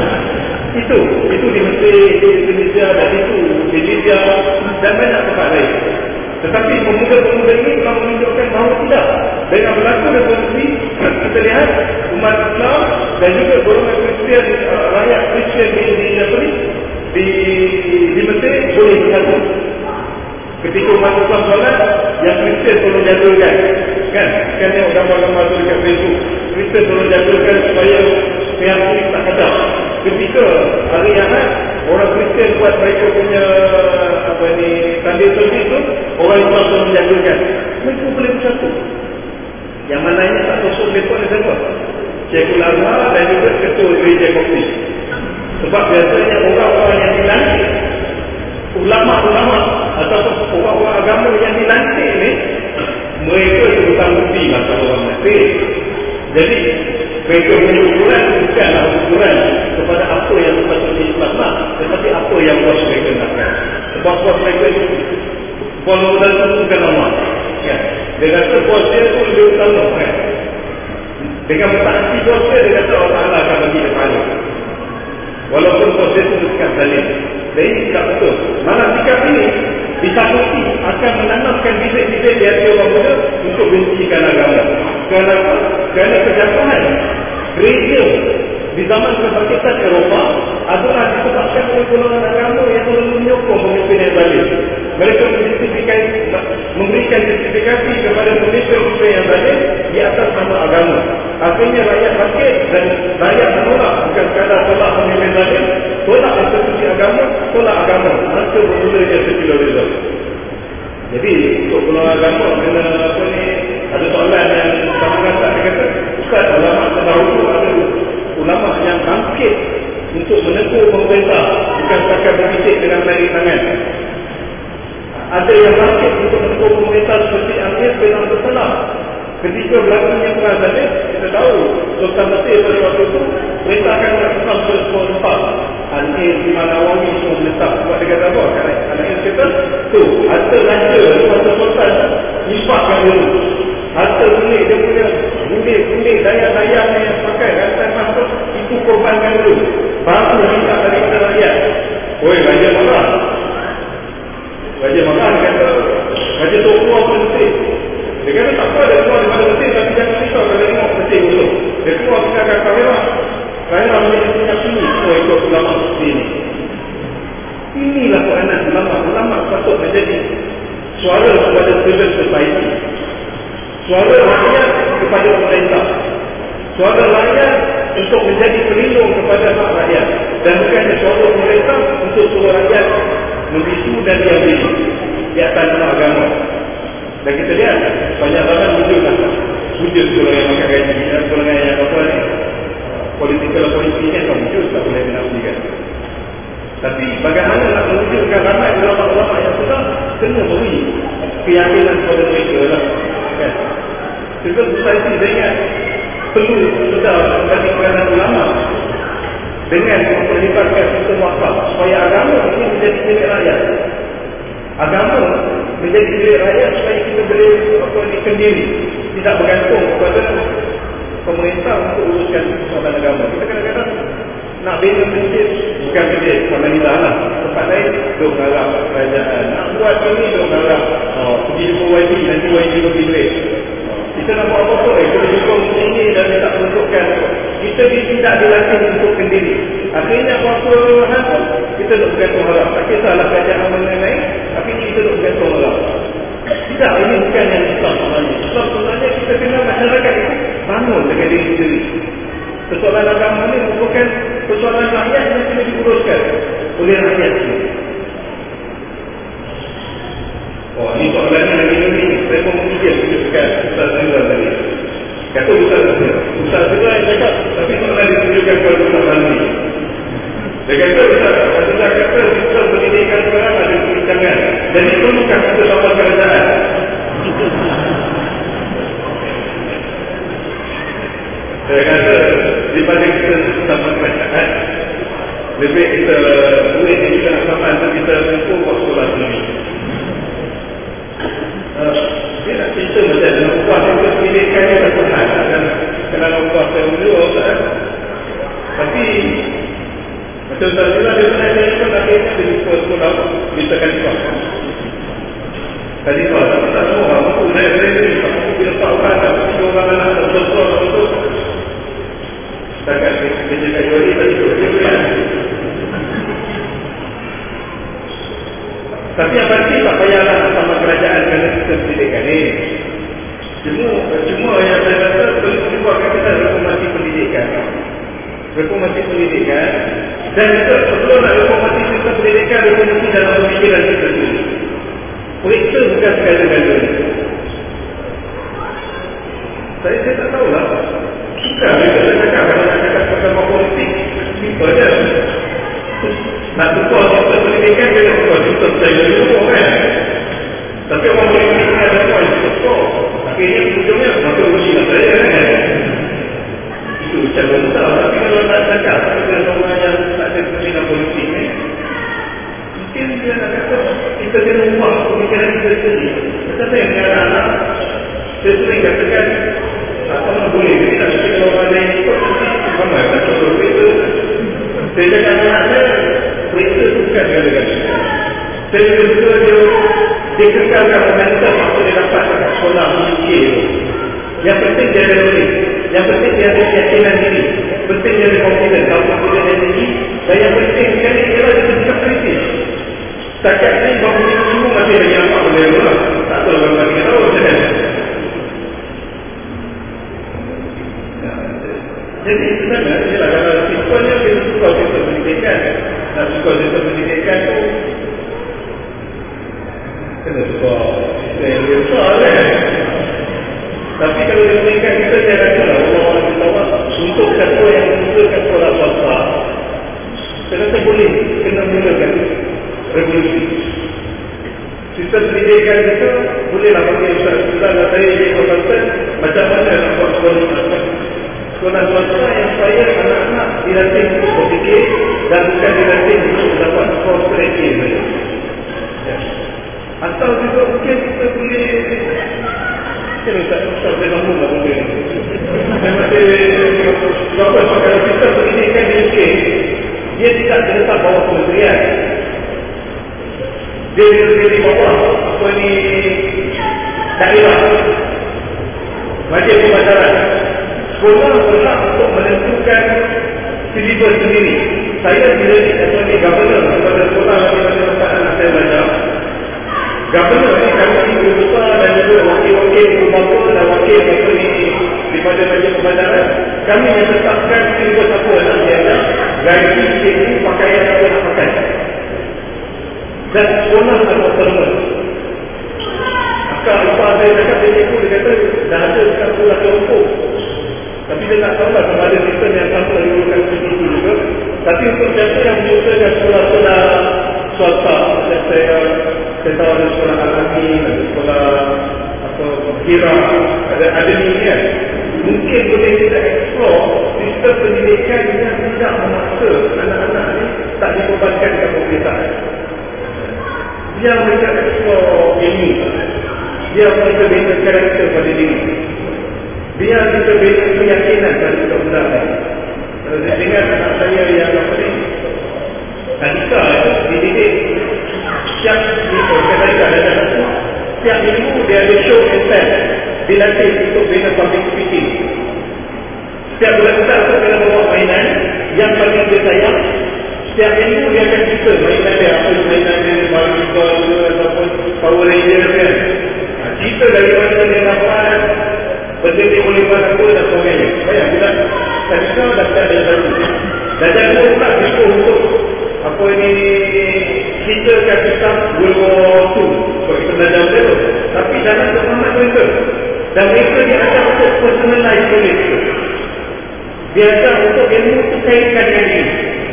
Speaker 2: Itu, itu di Mesir, itu di Indonesia, dan itu di Libya dan banyak tempat lain. Tetapi pemuda-pemuda ini telah menunjukkan bahawa tidak. Dengan berlaku revolusi, kita lihat umat Islam dan juga golongan Kristian, uh, rakyat Kristian di di apa ni, di di Mesir boleh bersatu. Ketika umat Islam solat, yang Kristian tolong jagakan, kan? Kan tengok gambar-gambar tu dekat Facebook. Kristian tolong jagakan supaya pihak polis tak kacau. Ketika hari Ahad, orang Kristian buat mereka punya apa ni, tanda servis tu, orang Islam tolong jagakan. Mereka boleh bersatu. Yang mananya tak sosok mereka ni siapa? Syekhul Azhar dan juga ketua gereja Koptis. Sebab biasanya orang-orang yang dilantik, ulama-ulama Mereka punya ukuran bukanlah ukuran kepada apa yang sepatutnya Islam nak, tetapi apa yang bos mereka nakkan. Sebab bos mereka itu walaupun itu bukan nama kan? Dia kata bos dia itu lebih utama kan? Dengan mentaati bos dia, dia kata Allah Ta'ala akan bagi dia pahala walaupun bos dia itu bukan zalim. Dan ini tidak betul. Malah sikap ini ditakuti akan menanamkan bibit-bibit di hati orang muda untuk bencikan agama. Kenapa? Kerana kejatuhan gereja di zaman kebangkitan Eropah adalah disebabkan oleh golongan agama yang terlalu menyokong pemimpin yang zalim. Mereka memberikan justifikasi kepada pemimpin-pemimpin yang zalim di atas nama agama. Akhirnya rakyat bangkit dan rakyat menolak, bukan sekadar tolak pemimpin zalim, tolak institusi agama, tolak agama. Maka bermulanya sekularisme. Jadi untuk golongan agama kena apa ni, ada soalan yang sama kata, dia kata Ustaz, ulama terdahulu ada ulama yang bangkit untuk menegur pemerintah, bukan setakat berbisik dengan tarik tangan. Ada yang bangkit untuk menegur pemerintah seperti Amir bin Abdul Salam. Ketika berlakunya perang tadi, kita tahu Sultan Mesir pada waktu itu perintahkan Islam semua tempat. Al-Ain, Imanawawi semua menetap. Sebab dia kata apa? Anak-anak kata, tu, harta raja Sultan Sultan nisbahkan dulu. Harta kulit, dia punya kulit-kulit daya-daya yang pakai harta masuk, itu korbankan dulu. Baru minta daripada rakyat. Oi, raja marah. Raja marah, dia kata, raja Tokwa pun Mesir. Dia kata tak apa, dia keluar daripada Mesir, tapi jangan risau kalau tengok Mesir dulu. Dia keluar tinggalkan kamera. Kamera menjadi punya sini. Oh, ikut ulama seperti ini. Inilah peranan ulama. Ulama patut menjadi suara kepada civil society, suara rakyat kepada pemerintah, suara rakyat untuk menjadi pelindung kepada hak rakyat, dan bukannya suara pemerintah untuk suara rakyat membisu dan diambil di atas nama agama. Dan kita lihat banyak zaman wujudlah wujud golongan yang makan gaji, golongan yang apa ni, political politician kan wujud, tak boleh dinafikan. Tapi bagaimana nak mewujudkan ramai ulama-ulama yang sudah kena beri keyakinan kepada mereka lah kan. Juga society saya ingat perlu sudah bagi peranan ulama dengan memperlibatkan sistem wakaf supaya agama ini menjadi milik rakyat. Agama menjadi milik rakyat supaya kita boleh apa ni, kendiri, tidak bergantung kepada pemerintah untuk uruskan persoalan agama. Kita kadang-kadang nak bina masjid, bukan masjid Alhamdulillah lah, tempat lain duk garap kerajaan, nak buat ini duk garap, oh, pergi jumpa Y B, nanti Y B bagi duit. Kita nak buat apa-apa, eh, kita jumpa ini dan kita peruntukkan. Kita tidak dilatih untuk kendiri. Akhirnya apa-apa hal pun kita duk bergantung harap. Tak kisahlah kerajaan mana lain, akhirnya kita duk bergantung harap. Tidak, ini bukan yang Islam sebenarnya. Islam sebenarnya kita kena masyarakat itu bangun dengan diri sendiri. Persoalan agama ini merupakan persoalan rakyat yang kena diuruskan oleh rakyat ini. Oh, ini soalan yang ini, saya pun mungkin tunjukkan Ustaz Zira tadi. Kata Ustaz Zira, Ustaz Zira yang cakap, tapi soalan ditunjukkan kepada Ustaz Zira. Dia kata, Ustaz Zira kata, Ustaz pendidikan sekarang ada perbincangan. Dan itu bukan kita dapat kerajaan. Saya kata, daripada kita sama kerajaan, lebih kita duit yang kita nak sama untuk kita kumpul buat sekolah sendiri. Uh, dia nak cerita macam dalam upah yang pendidikan ni tak pernah dan kenal upah saya dulu kan. Tapi macam saya bilang dia pernah jadi pun akhirnya dia jumpa sekolah kita kalifah kalifah tapi tak semua orang mampu naik kereta tak mampu bila tak orang tak mampu orang anak tak betul-betul tak betul setakat kerja kat Yori tadi tu tapi yang pasti tak payahlah sama kerajaan kerana kita pendidikan ni. Cuma, cuma yang saya rasa perlu dibuatkan kita reformasi pendidikan. Reformasi pendidikan dan kita perlu nak reformasi sistem pendidikan, reformasi dalam pemikiran kita sendiri. Periksa bukan segala-galanya. Saya, saya tak tahulah. Suka bila saya cakap, kalau nak cakap pasal politik, simple je. Nak tukar sistem pendidikan, dia nak tukar sistem saya dari umur kan. Tapi orang boleh mengingat ada orang yang tukar. Akhirnya ujungnya, maka ujian saya kan. Itu dia nak kata kita kena ubah pemikiran kita sendiri. Tetapi yang anak-anak saya sering katakan tak boleh, jadi tak mesti kalau orang lain ikut sama, tak contoh kereta. Saya cakap anak saya, kereta itu bukan segala-galanya. Saya juga dia dia kekalkan momentum apa dia dapat dekat sekolah fikir. Yang penting dia ada boleh, yang penting dia ada keyakinan diri, penting dia ada confidence kalau dia ada diri, dan yang penting sekali ialah dia bersikap kritis. Setakat ni bahawa dia semua masih lagi nampak benda yang lah. Tak tahu berapa tiga tahun macam mana. Jadi sebenarnya ialah kalau simpulannya kita suka sistem pendidikan. Nak suka sistem pendidikan tu kena suka sistem yang lebih besar kan. Tapi kalau dia meningkat kita, saya rasa lah Allah-Allah kita awak untuk kata yang menggunakan sekolah swasta, saya rasa boleh kena mulakan revolusi. Sistem pendidikan kita bolehlah bagi Ustaz-Ustaz dan saya jadi konsultan macam mana nak buat sekolah swasta. Sekolah swasta yang supaya anak-anak dilatih untuk berfikir dan bukan dilatih untuk dapat skor terakhir. Ya. Atau juga mungkin kita boleh kan Ustaz-Ustaz saya nombor lah benda ni. Saya masih berapa sebab kalau sistem pendidikan di U K dia tidak terletak bawah kementerian. Dia berada di bawah apa ni daerah majlis pembelajaran. Sekolah berhak untuk menentukan silibus sendiri. Saya bila ni atau ni governor kepada sekolah bagi tempat anak saya belajar. Governor ni kami guru besar dan juga wakil-wakil guru bapa dan wakil apa ni daripada majlis pembelajaran. Kami yang tetapkan silibus apa nak diajar, gaji cikgu, pakaian apa nak pakai. Dan sekolah adalah terus. Akak lupa saya cakap dia cikgu, dia kata dah ada sekarang sekolah kelompok. Tapi dia tak tahu lah sama ada sistem yang sama diuruskan seperti itu juga. Tapi untuk siapa yang menyusulkan sekolah-sekolah swasta, saya saya tahu ada sekolah alami, ada sekolah apa kira, ada ada ni kan. Mungkin boleh kita explore sistem pendidikan yang tidak memaksa anak-anak ni tak dibebankan dengan pemberitaan. Dia mereka explore ilmu, dia mereka bina karakter pada diri, dia kita bina keyakinan pada kebenaran. Kalau saya dengar anak saya yang apa ni tadika dididik setiap minggu, tadika ada satu setiap minggu dia ada show and tell, dilatih untuk bina public speaking. Setiap bulan satu kena bawa mainan yang paling dia sayang. Setiap minggu dia akan cerita mainan dia, apa mainan dia, Barbie doll ke ataupun Power Ranger kan. Ha, cerita dari mana dia dapat, benda dia boleh buat apa dan sebagainya. Bayang bulan tadika dah tak ada satu. Dah jago pula cerita untuk apa ni ceritakan kisah World War Two. Sebab kita belajar benda tu. Tapi dalam pemahaman mereka. Dan mereka dia akan untuk personalize knowledge tu. Dia akan untuk ilmu tu kaitkan dengan diri.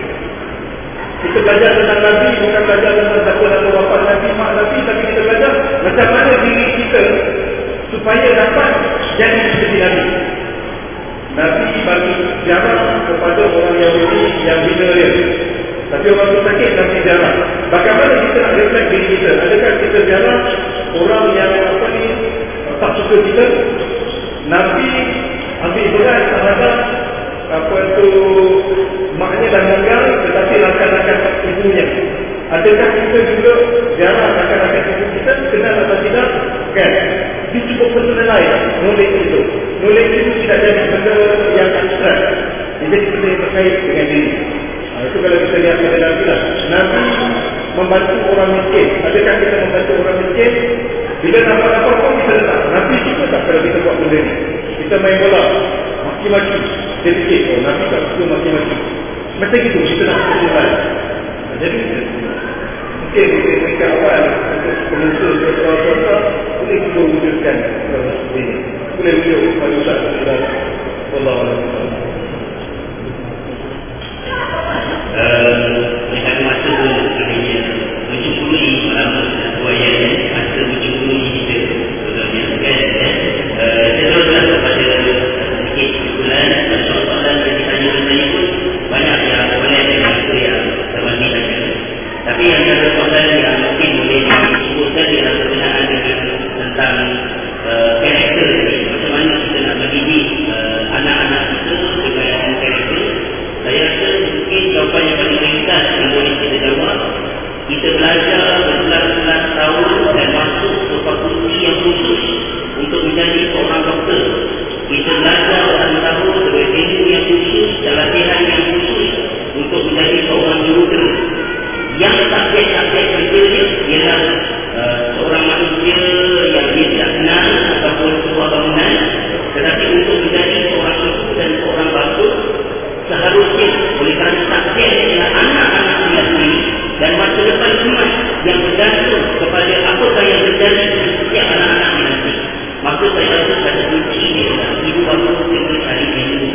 Speaker 2: Kita belajar tentang Nabi, bukan belajar tentang siapa-siapa bapa Nabi, mak Nabi, tapi kita belajar macam mana diri kita supaya dapat jadi seperti Nabi. Nabi bagi jarak kepada orang Yahudi yang bina dia. Tapi orang tu sakit, Nabi jarak. Bagaimana kita nak reflect diri kita? Adakah kita jarak orang yang apa ni tak suka kita? Nabi ambil berat terhadap apa tu maknya dah meninggal tetapi langkah-langkah ibunya. Adakah kita juga jarak langkah-langkah ibu kita kenal atau tidak? Kan? Dia cukup personalize knowledge itu. Knowledge itu tidak jadi benda yang abstrak. Dia jadi benda yang terkait dengan diri. Ha, itu kalau kita lihat pada Nabi lah. Nabi membantu orang miskin. Adakah kita membantu orang miskin? Bila nampak apa-apa kita letak. Nabi suka tak kalau kita buat benda ni? Kita main bola, maki-maki. Dia fikir, oh Nabi tak suka maki-maki. Macam itu kita nak berjalan. Jadi mungkin mereka awal untuk pengusul ke sekolah-sekolah boleh juga wujudkan seperti ini. Boleh wujud kepada Ustaz dan Allah Allah.
Speaker 3: Mereka masa akhirnya mencukuri dalam buaya masa mencukuri kita sebenarnya kan. Saya teruskan kepada sedikit kesimpulan dan soalan yang ditanya-tanya pun banyak yang boleh dengan itu yang teman-teman tanya. Tapi yang ada soalan kita belajar berbelas-belas tahun dan masuk ke fakulti yang khusus untuk menjadi seorang doktor. Kita belajar bertahun-tahun berilmu yang khusus dan latihan yang khusus untuk menjadi seorang jurutera. Yang subjek-subjek kerjanya ialah uh, seorang manusia yang dia tidak kenal ataupun sebuah bangunan, tetapi untuk menjadi seorang suku dan seorang bangsa seharusnya oleh kerana subjek ialah anak-anak kita sendiri dan masa depan umat yang bergantung kepada apakah yang terjadi dengan setiap anak-anak nanti. Maka saya rasa pada kunci ini adalah ibu bapa kena cari ilmu.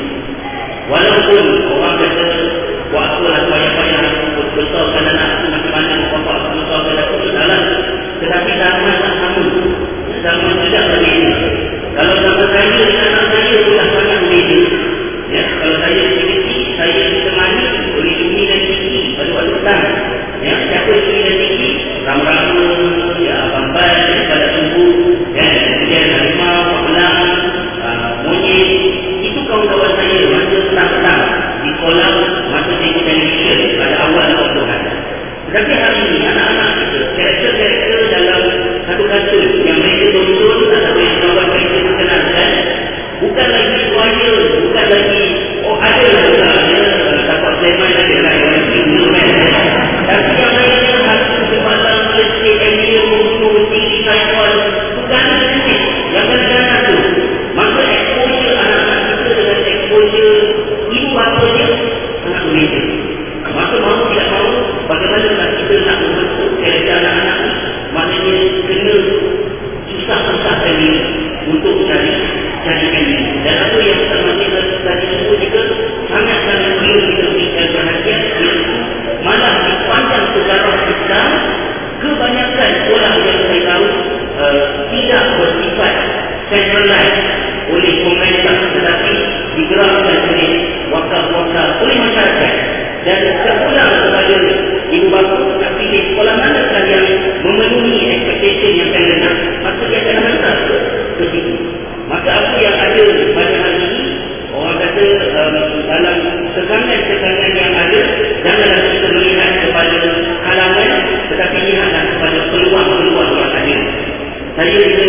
Speaker 3: Walaupun orang kata buat apalah payah-payah aku besarkan anak aku macam mana bapak aku besarkan aku tu salah. Tetapi zaman tak sama. Zaman tidak berbeza. Kalau zaman saya dengan anak saya sudah sangat berbeza. Ya, kalau saya kecil, saya ditemani oleh Umi dan Tiki pada waktu petang. Ya, siapa Umi dan Tiki? Ram-ramu, ya, Abang-Ban, pada tunggu, ya, kemudian harimau, pemelang, uh, monyet. Itu kawan-kawan saya masa petang-petang di kolam masa tengok television pada awal Tuhan. Tetapi hari ini anak-anak kita, karakter-karakter dalam satu kartun yang mereka tonton atau yang kawan mereka perkenalkan, bukan lagi suara, bukan lagi oh ada lah ya, dapat seman ada lah yang Superman. Tapi yang lainnya harus semalam letih, alien, musuh, tinggi, cycle, bukan lagi yang kadang-kadang tu. Maka exposure anak-anak kita dengan exposure ibu bapanya sangat berbeza. Maka mahu tidak mahu, bagaimana kita nak membentuk karakter anak-anak ni, maknanya kena susah-susah tadi untuk cari carikan ini. Dan apa yang termasuk tadi semua juga sangat-sangat perlu kita berikan perhatian, iaitu malah di sepanjang sejarah Islam kebanyakan sekolah yang saya tahu uh, tidak bersifat centralized oleh pemerintah, tetapi digerakkan oleh wakaf-wakaf oleh masyarakat. Dan sekolah kepada ibu bapa nak pilih sekolah manakah yang memenuhi ekspektasi yang akan rendah, maka dia akan hantar ke, ke situ. Maka apa yang ada pada hari ini, orang kata um, dalam tekangan-tekangan yang ada, janganlah kita melihat kepada halangan, tetapi lihatlah kepada peluang-peluang yang ada. Saya bila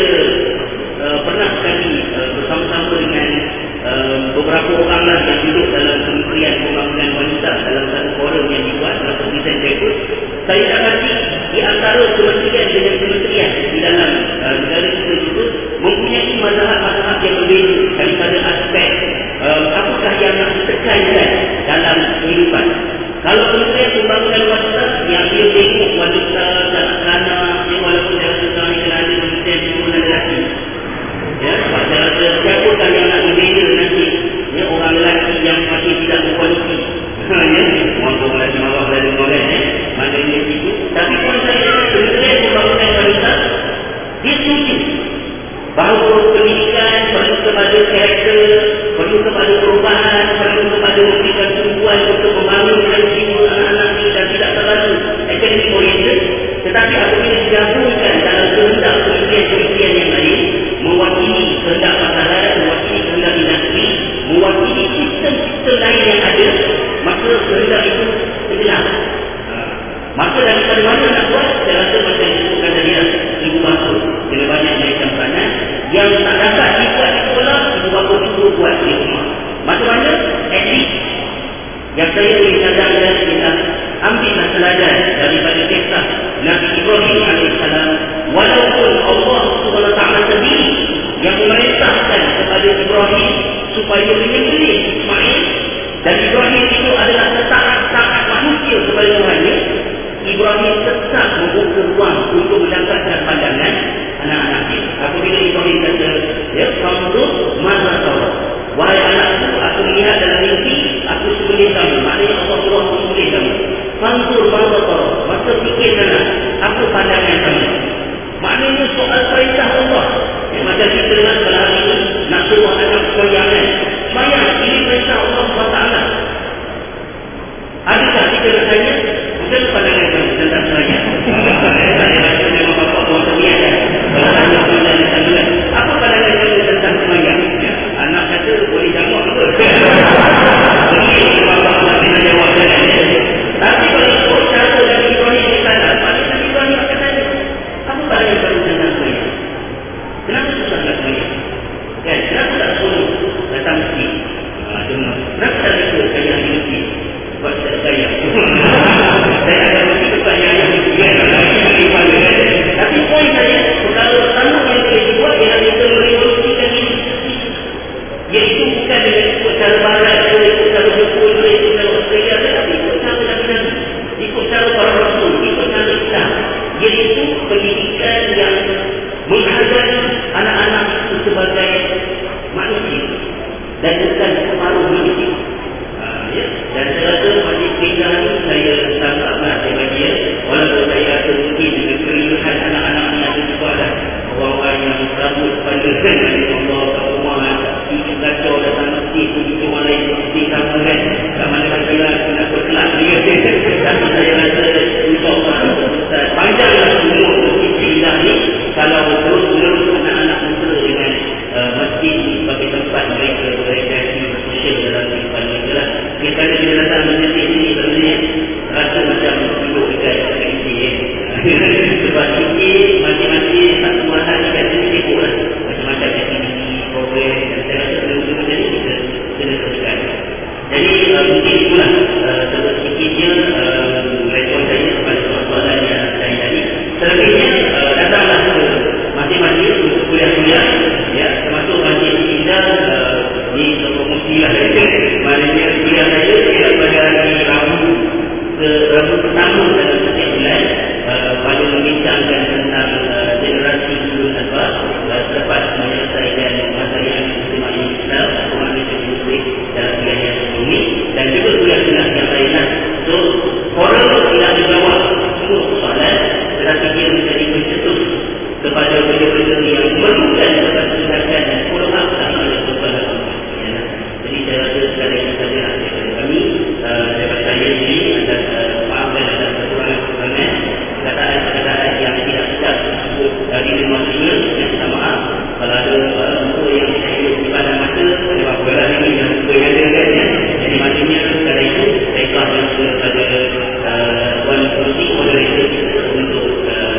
Speaker 3: uh, pernah sekali uh, bersama-sama dengan uh, beberapa orang lah yang duduk dalam Kementerian Pembangunan Wanita dalam satu forum yang dibuat dalam Presiden Rekod, saya dapati di antara kementerian dengan kementerian di dalam uh, negara kita juga mempunyai mazhab-mazhab yang berbeza daripada aspek uh, apakah yang nak ditekankan dalam kehidupan. Kalau Kementerian Pembangunan Wanita yang dia tengok wanita kanak-kanak, ya, walaupun dalam sejarah ini kena ada kementerian perempuan lelaki, ya, sebab saya rasa siapakah yang nak berbeza nanti, ya, orang lelaki yang masih tidak berkualiti, ya, mampu lagi marah dan marah, ya, maknanya itu. Tapi kalau saya Kementerian Pembangunan Wanita, dia setuju bahawa pendidikan perlu kepada karakter, perlu kepada perubahan, perlu kepada memberikan tumpuan untuk membangunkan jiwa anak-anak ini dan tidak terlalu akademik oriented. Tetapi apabila digabungkan dalam kehendak kementerian-kementerian yang lain, mewakili kehendak masyarakat, mewakili kehendak industri, mewakili sistem-sistem lain yang ada, maka kehendak itu terjelas. Maka daripada mana nak buat, saya rasa macam disebutkan tadi, ibu bapa kena banyak menaikan peranan. Yang tak dapat dibuat di sekolah, ibu bapa itu buat di rumah. Macam mana? At least yang saya boleh cadangkan ialah ambillah teladan daripada kisah Nabi Ibrahim alaihissalam. Walaupun Allah subhanahu wa taala sendiri yang memerintahkan kepada Ibrahim supaya menyembelih Ismail, dan Ibrahim itu adalah setaat-taat manusia kepada Tuhannya, Ibrahim tetap membuka ruang untuk mendapatkan pandangan anak-anaknya. Apabila Ibrahim kata, ya, fanzur madza tara, wahai anakku, aku melihat dalam mimpi aku sembelih kamu. Maknanya Allah suruh aku sembelih kamu. Fanzur madza tara, maka fikirkanlah apa pandangan kamu. Maknanya soal perintah Allah, ya, macam kita lah pada hari ini nak suruh anak sembahyang, sembahyang ini perintah Allah subhanahu wa taala. Adakah kita nak tanya, macam pandangan kamu tentang sembahyang? Saya rasa memang bapak buat menghargai anak-anak itu sebagai manusia dan bukan separuh manusia. Ha, ya? Dan saya rasa Majlis Pindah ni saya tangkaplah saya bagi ya. Walaupun saya rasa mungkin dengan kerinduhan anak-anak ni ada juga lah orang-orang yang rambut pada kan Allah kat rumah itu kacau datang masjid begitu orang lain mesti sama kan kat mana kira nak berkelas dia tapi saya rasa insyaAllah panjanglah umur Masjid Pindah ni kalau terus-terus anak-anak muda dengan uh, masjid sebagai tempat mereka berrekreasi bersosial dalam kehidupan mereka lah. Kadang-kadang kita datang masjid ini sebenarnya rasa macam duduk dekat K K sebab K K masing-masing satu mahal ni kat sini sibuk lah macam-macam aktiviti, program dan saya rasa benda-benda macam ni kita kena teruskan. Jadi uh, mungkin itulah uh, sebab sikitnya uh, respon saya kepada soalan yang saya tadi. Selebihnya uh, datanglah ke masing-masing untuk kuliah-kuliah ya, termasuk Majlis Pindah uh, ni promosi lah maknanya kuliah saya saya pada hari Rabu ke Rabu pertama dalam setiap bulan uh, pada membincangkan tentang uh, generasi Sulul Azhar uh, selepas menyelesaikan materi Muslim Islam atau Malaysia Muslim dalam kuliah yang sebelum ini dan juga kuliah-kuliah yang lainlah. So orang tidak menjawab semua soalan tetapi dia menjadi pencetus kepada benda-benda yang memerlukan kepada tindakan dan follow up sama ada soalan. Jadi saya rasa sekali ini saja hasil dari kami uh, daripada saya ini ada uh, maaf dan ada kekurangan-kekurangan perkataan-perkataan yang tidak sedap tersebut dari lima senior yang minta maaf kalau ada uh, yang saya hidup di pada masa sebab berat ini yang berada kan ya. Jadi maknanya sekali itu saya telah kepada uh, Tuan Polisi moderator kita untuk uh,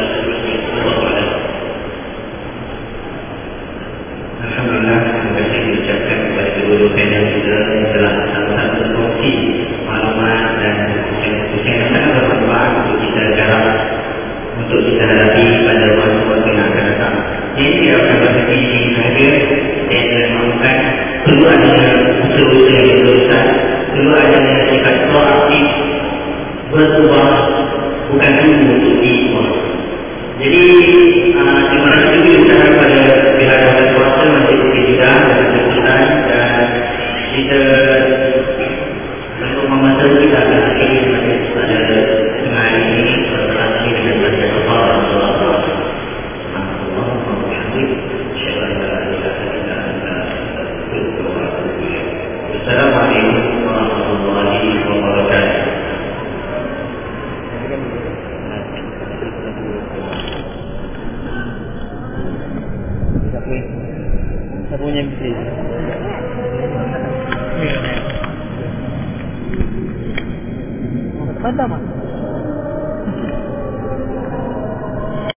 Speaker 1: Alhamdulillah, terima kasih diucapkan kepada kedua-dua panel kita yang telah sama-sama berkongsi maklumat dan khususnya yang sangat bermanfaat untuk kita garap untuk kita hadapi pada waktu-waktu yang akan datang. Jadi kita akan berhenti di hadir dan memaklumkan perlu adanya usaha-usaha yang berusaha, perlu adanya sifat proaktif berubah bukan dulu untuk diubah. Jadi uh, terima kasih diucapkan kepada pihak kuasa kuasa Masjid Pindah dan jemputan dan kita untuk membantu kita akan akhiri pada tengah hari ini bersalah ini dengan baca doa Rasulullah. Assalamualaikum warahmatullahi wabarakatuh.
Speaker 4: Punya bisnis. Mana? Mana?